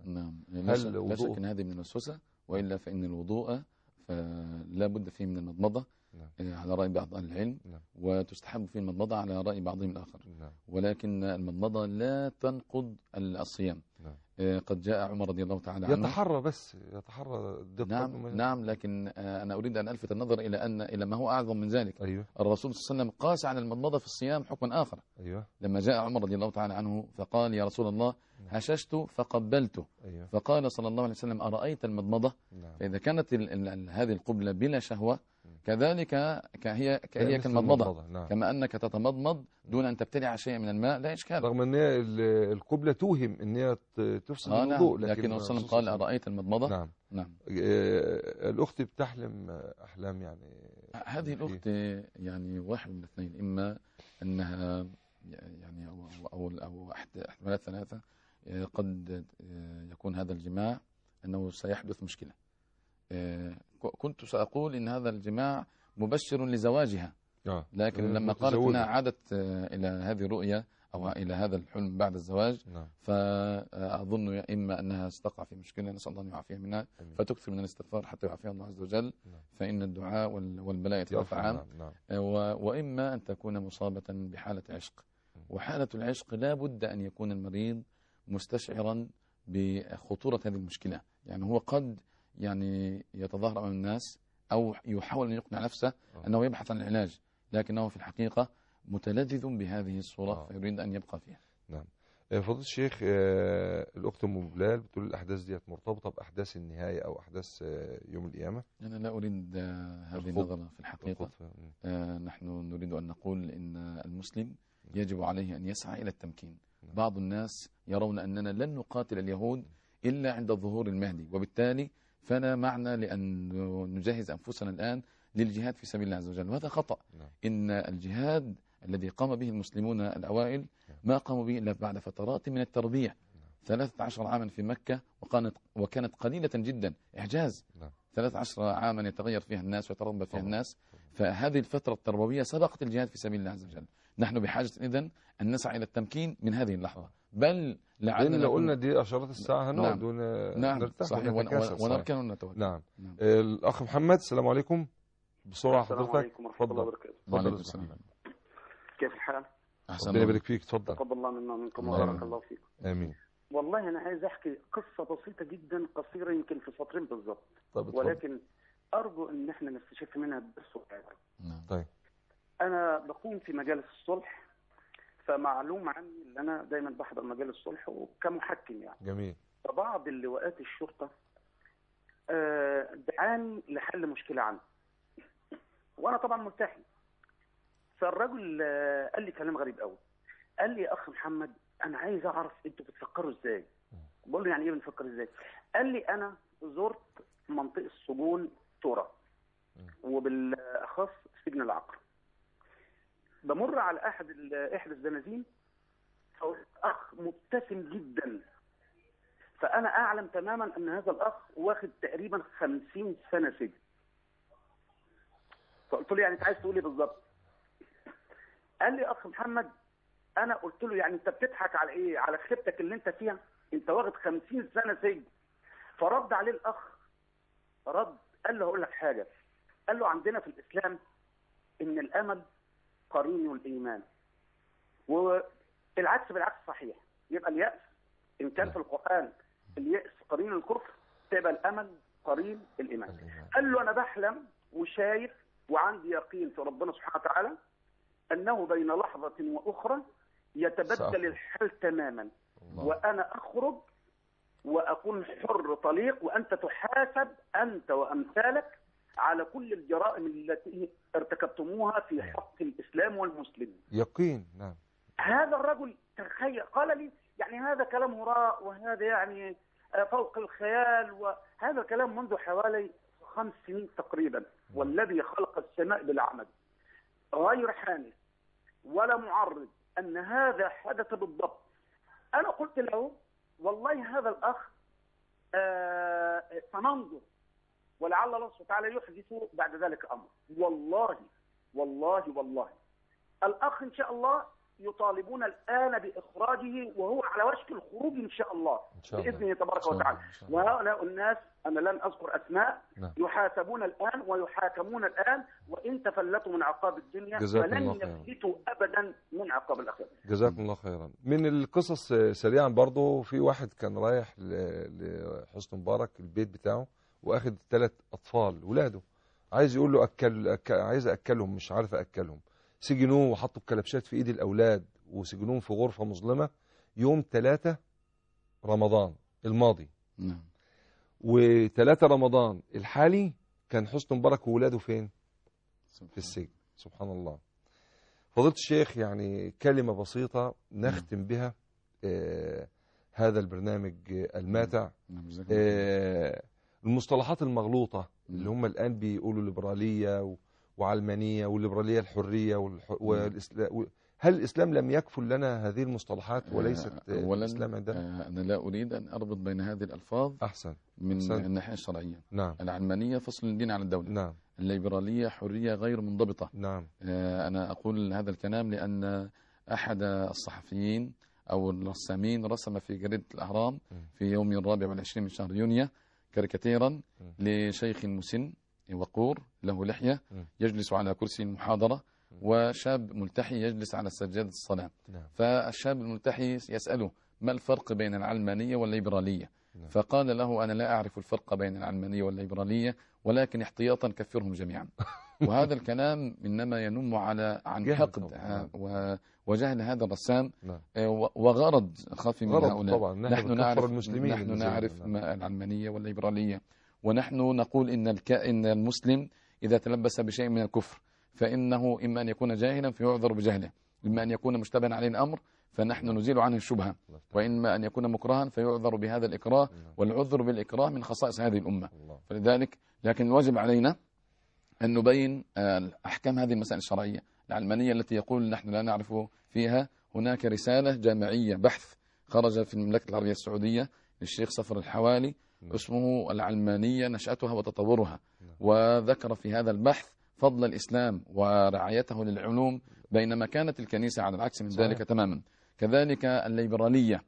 هل لا شك ان هذه من الوسوسه، والا فان الوضوء لا بد فيه من المضمضه على راي بعض اهل العلم، وتستحب فيه المضمضه على راي بعضهم الاخر، ولكن المضمضه لا تنقض الصيام. قد جاء عمر رضي الله تعالى عنه يتحرى الدقة. نعم، لكن أنا أريد أن ألفت النظر إلى ما هو أعظم من ذلك. الرسول صلى الله عليه وسلم قاس على المضمضة في الصيام حكما آخر. لما جاء عمر رضي الله تعالى عنه فقال يا رسول الله هششت فقبلته، فقال صلى الله عليه وسلم أرأيت المضمضة؟ فإذا كانت هذه القبلة بلا شهوة كذلك هي كالمضمضة، كما أنك تتمضمض دون أن تبتلع شيء من الماء لا إشكال، رغم أن القبلة توهم أن هي تفسد الوضوء. لكن الرسول صلى الله عليه وسلم قال أرأيت المضمضة؟ نعم. الأخت بتحلم أحلام، يعني هذه الأخت يعني واحد من الاثنين، إما أنها يعني أو احتمالات ثلاثة. قد يكون هذا الجماع أنه سيحدث مشكلة. كنت سأقول إن هذا الجماع مبشر لزواجها، لكن لما قالت أنها عادت إلى هذه الرؤية أو إلى هذا الحلم بعد الزواج، فأظن إما أنها ستقع في مشكلة، نسأل الله أن يعافيها منها، فتكثر من الاستغفار حتى يعافيها الله عز وجل، فإن الدعاء والبلاء يترفعان. وإما أن تكون مصابة بحالة عشق، وحالة العشق لا بد أن يكون المريض مستشعرا بخطورة هذه المشكلة. يعني هو قد يعني يتظاهر أمام الناس أو يحاول أن يقنع نفسه أنه يبحث عن العلاج، لكنه في الحقيقة متلذذ بهذه الصورة فيريد أن يبقى فيها. نعم. فضيلة الشيخ، الأخت أم بلال بتقول الأحداث ديت مرتبطة بأحداث النهاية أو أحداث يوم القيامة. أنا لا أريد هذه النظرة في الحقيقة. نحن نريد أن نقول إن المسلم يجب عليه أن يسعى إلى التمكين. بعض الناس يرون أننا لن نقاتل اليهود إلا عند ظهور المهدي، وبالتالي فلا معنى لأن نجهز أنفسنا الآن للجهاد في سبيل الله عز وجل، وهذا خطأ. إن الجهاد الذي قام به المسلمون الأوائل ما قاموا به إلا بعد فترات من التربيع. 13 عاما في مكة وكانت قليلة جدا، إعجاز. 13 عاما يتغير فيها الناس ويتربى فيها الناس، فهذه الفترة التربوية سبقت الجهاد في سبيل الله عز وجل. نحن بحاجة إذن أن نسعى إلى التمكين من هذه اللحظة، بل لعلنا لو قلنا دي أشارات الساعة هنقعد نرتاح صحيح ونركن ونتوكل. نعم. الأخ محمد، السلام عليكم. بسرعة حضرتك. السلام عليكم ورحمة الله وبركاته. وعليكم السلام. كيف الحال؟ ربنا يبارك فيك، تفضل. تقبل الله منا ومنكم وبارك الله فيكم. آمين. والله أنا عايز أحكي قصة بسيطة جدا، قصيرة يمكن في سطرين بالضبط، ولكن أرجو أن احنا نستشف منها الدرس والعبرة. طيب. أنا بقوم في مجالس الصلح، فمعلوم عني ان انا دايما بحضر مجال الصلح وكمحكم يعني. جميل. فبعض اللواءات الشرطه دعاني لحل مشكله عنه، وانا طبعا ملتحي. فالرجل قال لي كلام غريب قوي، قال لي يا اخ محمد انا عايز اعرف انتوا بتفكروا ازاي. بقول له يعني ايه بنفكر ازاي؟ قال لي انا زرت منطقه السجون تورا، وبالاخص سجن العقر. بمر على احد الزنازين، اخ مبتسم جدا، فانا اعلم تماما ان هذا الاخ واخد تقريبا 50 سنه سجن. فقلت له يعني انت عايز تقول ايه بالظبط؟ قال لي اخ محمد، انا قلت له يعني انت بتضحك على ايه؟ على خيبتك اللي انت فيها؟ انت واخد 50 سنه سجن. فرد عليه الاخ رد، قال له هقول لك حاجه، قال له عندنا في الاسلام ان الامل قرين الايمان، والعكس بالعكس صحيح. يبقى اليأس ان كان في القرآن اليأس قرين الكفر، تبقى الامل قرين الايمان. قال له انا بحلم وشايف وعندي يقين في ربنا سبحانه وتعالى انه بين لحظة واخرى يتبدل الحال تماما، وانا اخرج واكون حر طليق، وانت تحاسب انت وامثالك على كل الجرائم التي ارتكبتموها في حق الإسلام والمسلمين. يقين. نعم. هذا الرجل تخيل قال لي يعني هذا كلام هراء، وهذا يعني فوق الخيال، وهذا كلام منذ حوالي 5 سنين تقريبا. والذي خلق السماء بالعمد غير حانث ولا معرض أن هذا حدث بالضبط. أنا قلت له والله هذا الأخ سننظر ولعل الله سبحانه وتعالى يحدث بعد ذلك امر. والله والله والله الاخ ان شاء الله يطالبون الان باخراجه، وهو على وشك الخروج ان شاء الله باذنه تبارك وتعالى. وهؤلاء الناس انا لن اذكر اسماء يحاسبون الان ويحاكمون الان، وان تفلتوا من عقاب الدنيا فلن يفلتوا ابدا من عقاب الاخره. جزاكم الله خيرا. من القصص سريعا برضو، في واحد كان رايح لحسن مبارك البيت بتاعه واخد 3 اطفال ولاده، عايز يقول له عايز اكلهم، مش عارف اكلهم. سجنوه وحطوا الكلبشات في ايد الاولاد وسجنوهم في غرفه مظلمه يوم 3 رمضان الماضي. و3 رمضان الحالي كان حسن مبارك وولاده فين؟ في السجن. سبحان الله. فضيلة الشيخ، يعني كلمة بسيطة نختم بها هذا البرنامج الماتع. المصطلحات المغلوطة اللي هم الآن بيقولوا ليبرالية وعلمانية والليبرالية الحرية والإسلام، هل الإسلام لم يكفل لنا هذه المصطلحات وليست الإسلام عندنا؟ أنا لا أريد أن أربط بين هذه الألفاظ من الناحية الشرعية. نعم. العلمانية فصل الدين عن الدولة. نعم. الليبرالية حرية غير منضبطة. نعم. أنا أقول هذا الكلام لأن أحد الصحفيين أو الرسامين رسم في جريدة الأهرام في يوم 24 من شهر يونيو كاريكاتيرا لشيخ مسن وقور له لحية يجلس على كرسي المحاضرة وشاب ملتحي يجلس على سجادة الصلاة. فالشاب الملتحي يسأله ما الفرق بين العلمانية والليبرالية؟ فقال له أنا لا أعرف الفرق بين العلمانية والليبرالية، ولكن احتياطا كفرهم جميعا. وهذا الكلام إنما ينم عن حقد وجهل هذا الرسام وغرض خفي من هؤلاء. نحن نعرف ما العلمانية والليبرالية، ونحن نقول إن المسلم إذا تلبس بشيء من الكفر فإنه إما أن يكون جاهلا فيعذر بجهله، إما أن يكون مشتبها عليه الأمر فنحن نزيل عنه الشبهة، وإما أن يكون مكرها فيعذر بهذا الإكراه، والعذر بالإكراه من خصائص هذه الأمة. فلذلك لكن الواجب علينا أن نبين أحكام هذه المسائل الشرعية. العلمانية التي يقول نحن لا نعرف فيها، هناك رسالة جامعية بحث خرج في المملكة العربية السعودية للشيخ صفر الحوالي اسمه العلمانية نشأتها وتطورها، وذكر في هذا البحث فضل الإسلام ورعايته للعلوم، بينما كانت الكنيسة على العكس من ذلك تماما. كذلك الليبرالية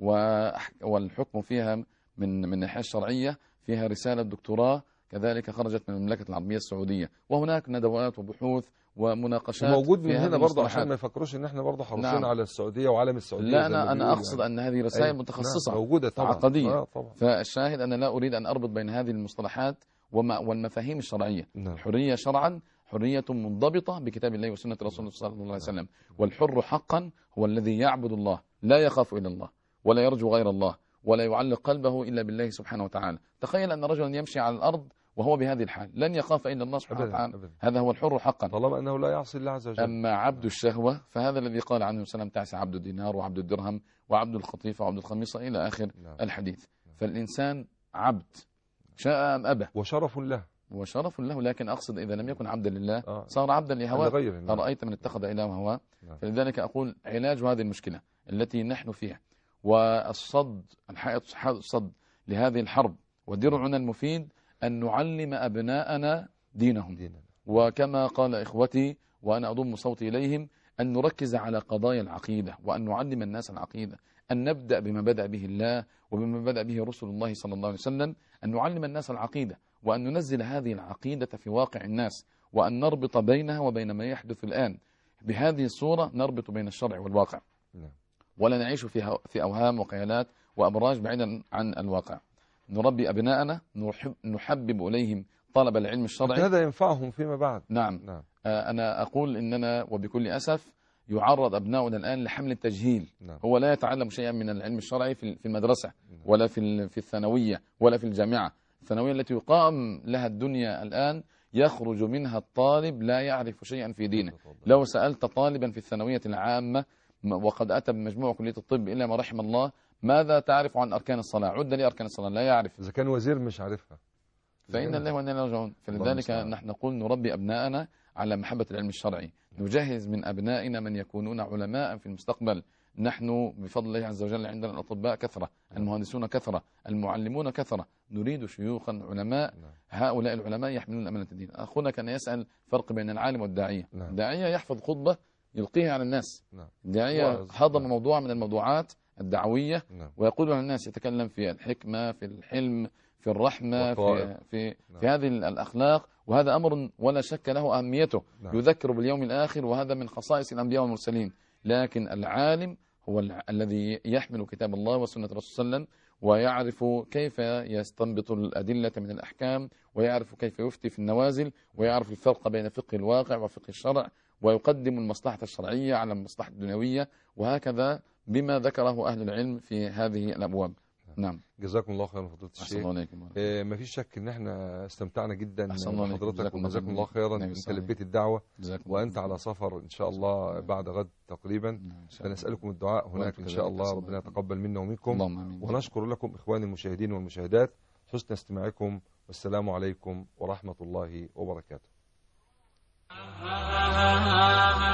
والحكم فيها من الناحية الشرعية فيها رسالة دكتوراه كذلك خرجت من المملكة العربية السعودية، وهناك ندوات وبحوث ومناقشات موجود من هنا برضه عشان ما يفكروش ان احنا برضه حريصين على السعودية وعالم السعودية. لا أنا أقصد أن هذه رسائل متخصصة موجودة طبعا عقدية. فالشاهد أنا لا أريد أن أربط بين هذه المصطلحات والمفاهيم الشرعية. الحرية شرعا حرية منضبطة بكتاب الله وسنة رسوله صلى الله عليه وسلم، والحر حقا هو الذي يعبد الله لا يخاف إلا الله ولا يرجو غير الله ولا يعلق قلبه إلا بالله سبحانه وتعالى. تخيل أن رجلا يمشي على الأرض وهو بهذه الحال لن يخاف إلا الله سبحانه وتعالى، هذا هو الحر حقا طالما أنه لا يعصي الله عز وجل. أما عبد الشهوة فهذا الذي قال عنه وسلم تعس عبد الدينار وعبد الدرهم وعبد الخطيفة وعبد الخميصة إلى آخر الحديث. فالإنسان عبد شاء أم أبى، وشرف له، لكن أقصد إذا لم يكن عبدا لله صار عبدا لهواه. أرأيت من اتخذ إله هواه. فلذلك أقول علاج هذه المشكلة التي نحن فيها الحائط الصد لهذه الحرب ودرعنا المفيد أن نعلم أبناءنا دينهم، وكما قال إخوتي وأنا أضم صوتي إليهم أن نركز على قضايا العقيدة، وأن نعلم الناس العقيدة، أن نبدأ بما بدأ به الله وبما بدأ به رسول الله صلى الله عليه وسلم، أن نعلم الناس العقيدة وأن ننزل هذه العقيدة في واقع الناس، وأن نربط بينها وبين ما يحدث الآن. بهذه الصورة نربط بين الشرع والواقع، ولا نعيش في أوهام وخيالات وأبراج بعيدا عن الواقع. نربي أبناءنا، نحبب إليهم طلب العلم الشرعي، هذا ينفعهم فيما بعد. نعم. أنا أقول إننا وبكل أسف يعرض أبناؤنا الآن لحمل التجهيل. هو لا يتعلم شيئا من العلم الشرعي في المدرسة ولا في الثانوية ولا في الجامعة. الثانوية التي يقام لها الدنيا الآن يخرج منها الطالب لا يعرف شيئا في دينه. لو سألت طالبا في الثانوية العامة وقد أتى بمجموع كلية الطب إلا ما رحم الله ماذا تعرف عن أركان الصلاة؟ عد لي أركان الصلاة، لا يعرف. إذا كان وزير مش عارفها فإن الله وإنا إليه راجعون. فلذلك نحن نقول نربي أبناءنا على محبة العلم الشرعي، نجهز من أبنائنا من يكونون علماء في المستقبل. نحن بفضل الله عز وجل عندنا الأطباء كثرة، المهندسون كثرة، المعلمون كثرة، نريد شيوخا علماء. هؤلاء العلماء يحملون أمانة الدين. أخونا كان يسأل فرق بين العالم والداعية. الداعية يحفظ خطبة يلقيها على الناس. الداعية هضم موضوع من الموضوعات الدعوية ويقولها للناس، يتكلم في الحكمة، في الحلم، في الرحمة، في هذه الأخلاق، وهذا أمر ولا شك له أهميته. يذكر باليوم الآخر، وهذا من خصائص الأنبياء والمرسلين. لكن العالم هو الذي يحمل كتاب الله وسنة الرسول صلى الله عليه وسلم، ويعرف كيف يستنبط الأدلة من الأحكام، ويعرف كيف يفتي في النوازل، ويعرف الفرق بين فقه الواقع وفقه الشرع، ويقدم المصلحة الشرعية على المصلحة الدنيوية، وهكذا بما ذكره أهل العلم في هذه الأبواب. نعم. جزاكم الله خيرا فضيلة الشيخ. ما فيش شك ان احنا استمتعنا جدا بحضرتك، وجزاكم الله خيرا. انت لبيت الدعوة وانت على سفر ان شاء الله بعد غد تقريبا، فنسألكم الدعاء هناك ان شاء الله. ربنا يتقبل منا ومنكم، ونشكر لكم اخواني المشاهدين والمشاهدات حسن استماعكم، والسلام عليكم ورحمة الله وبركاته.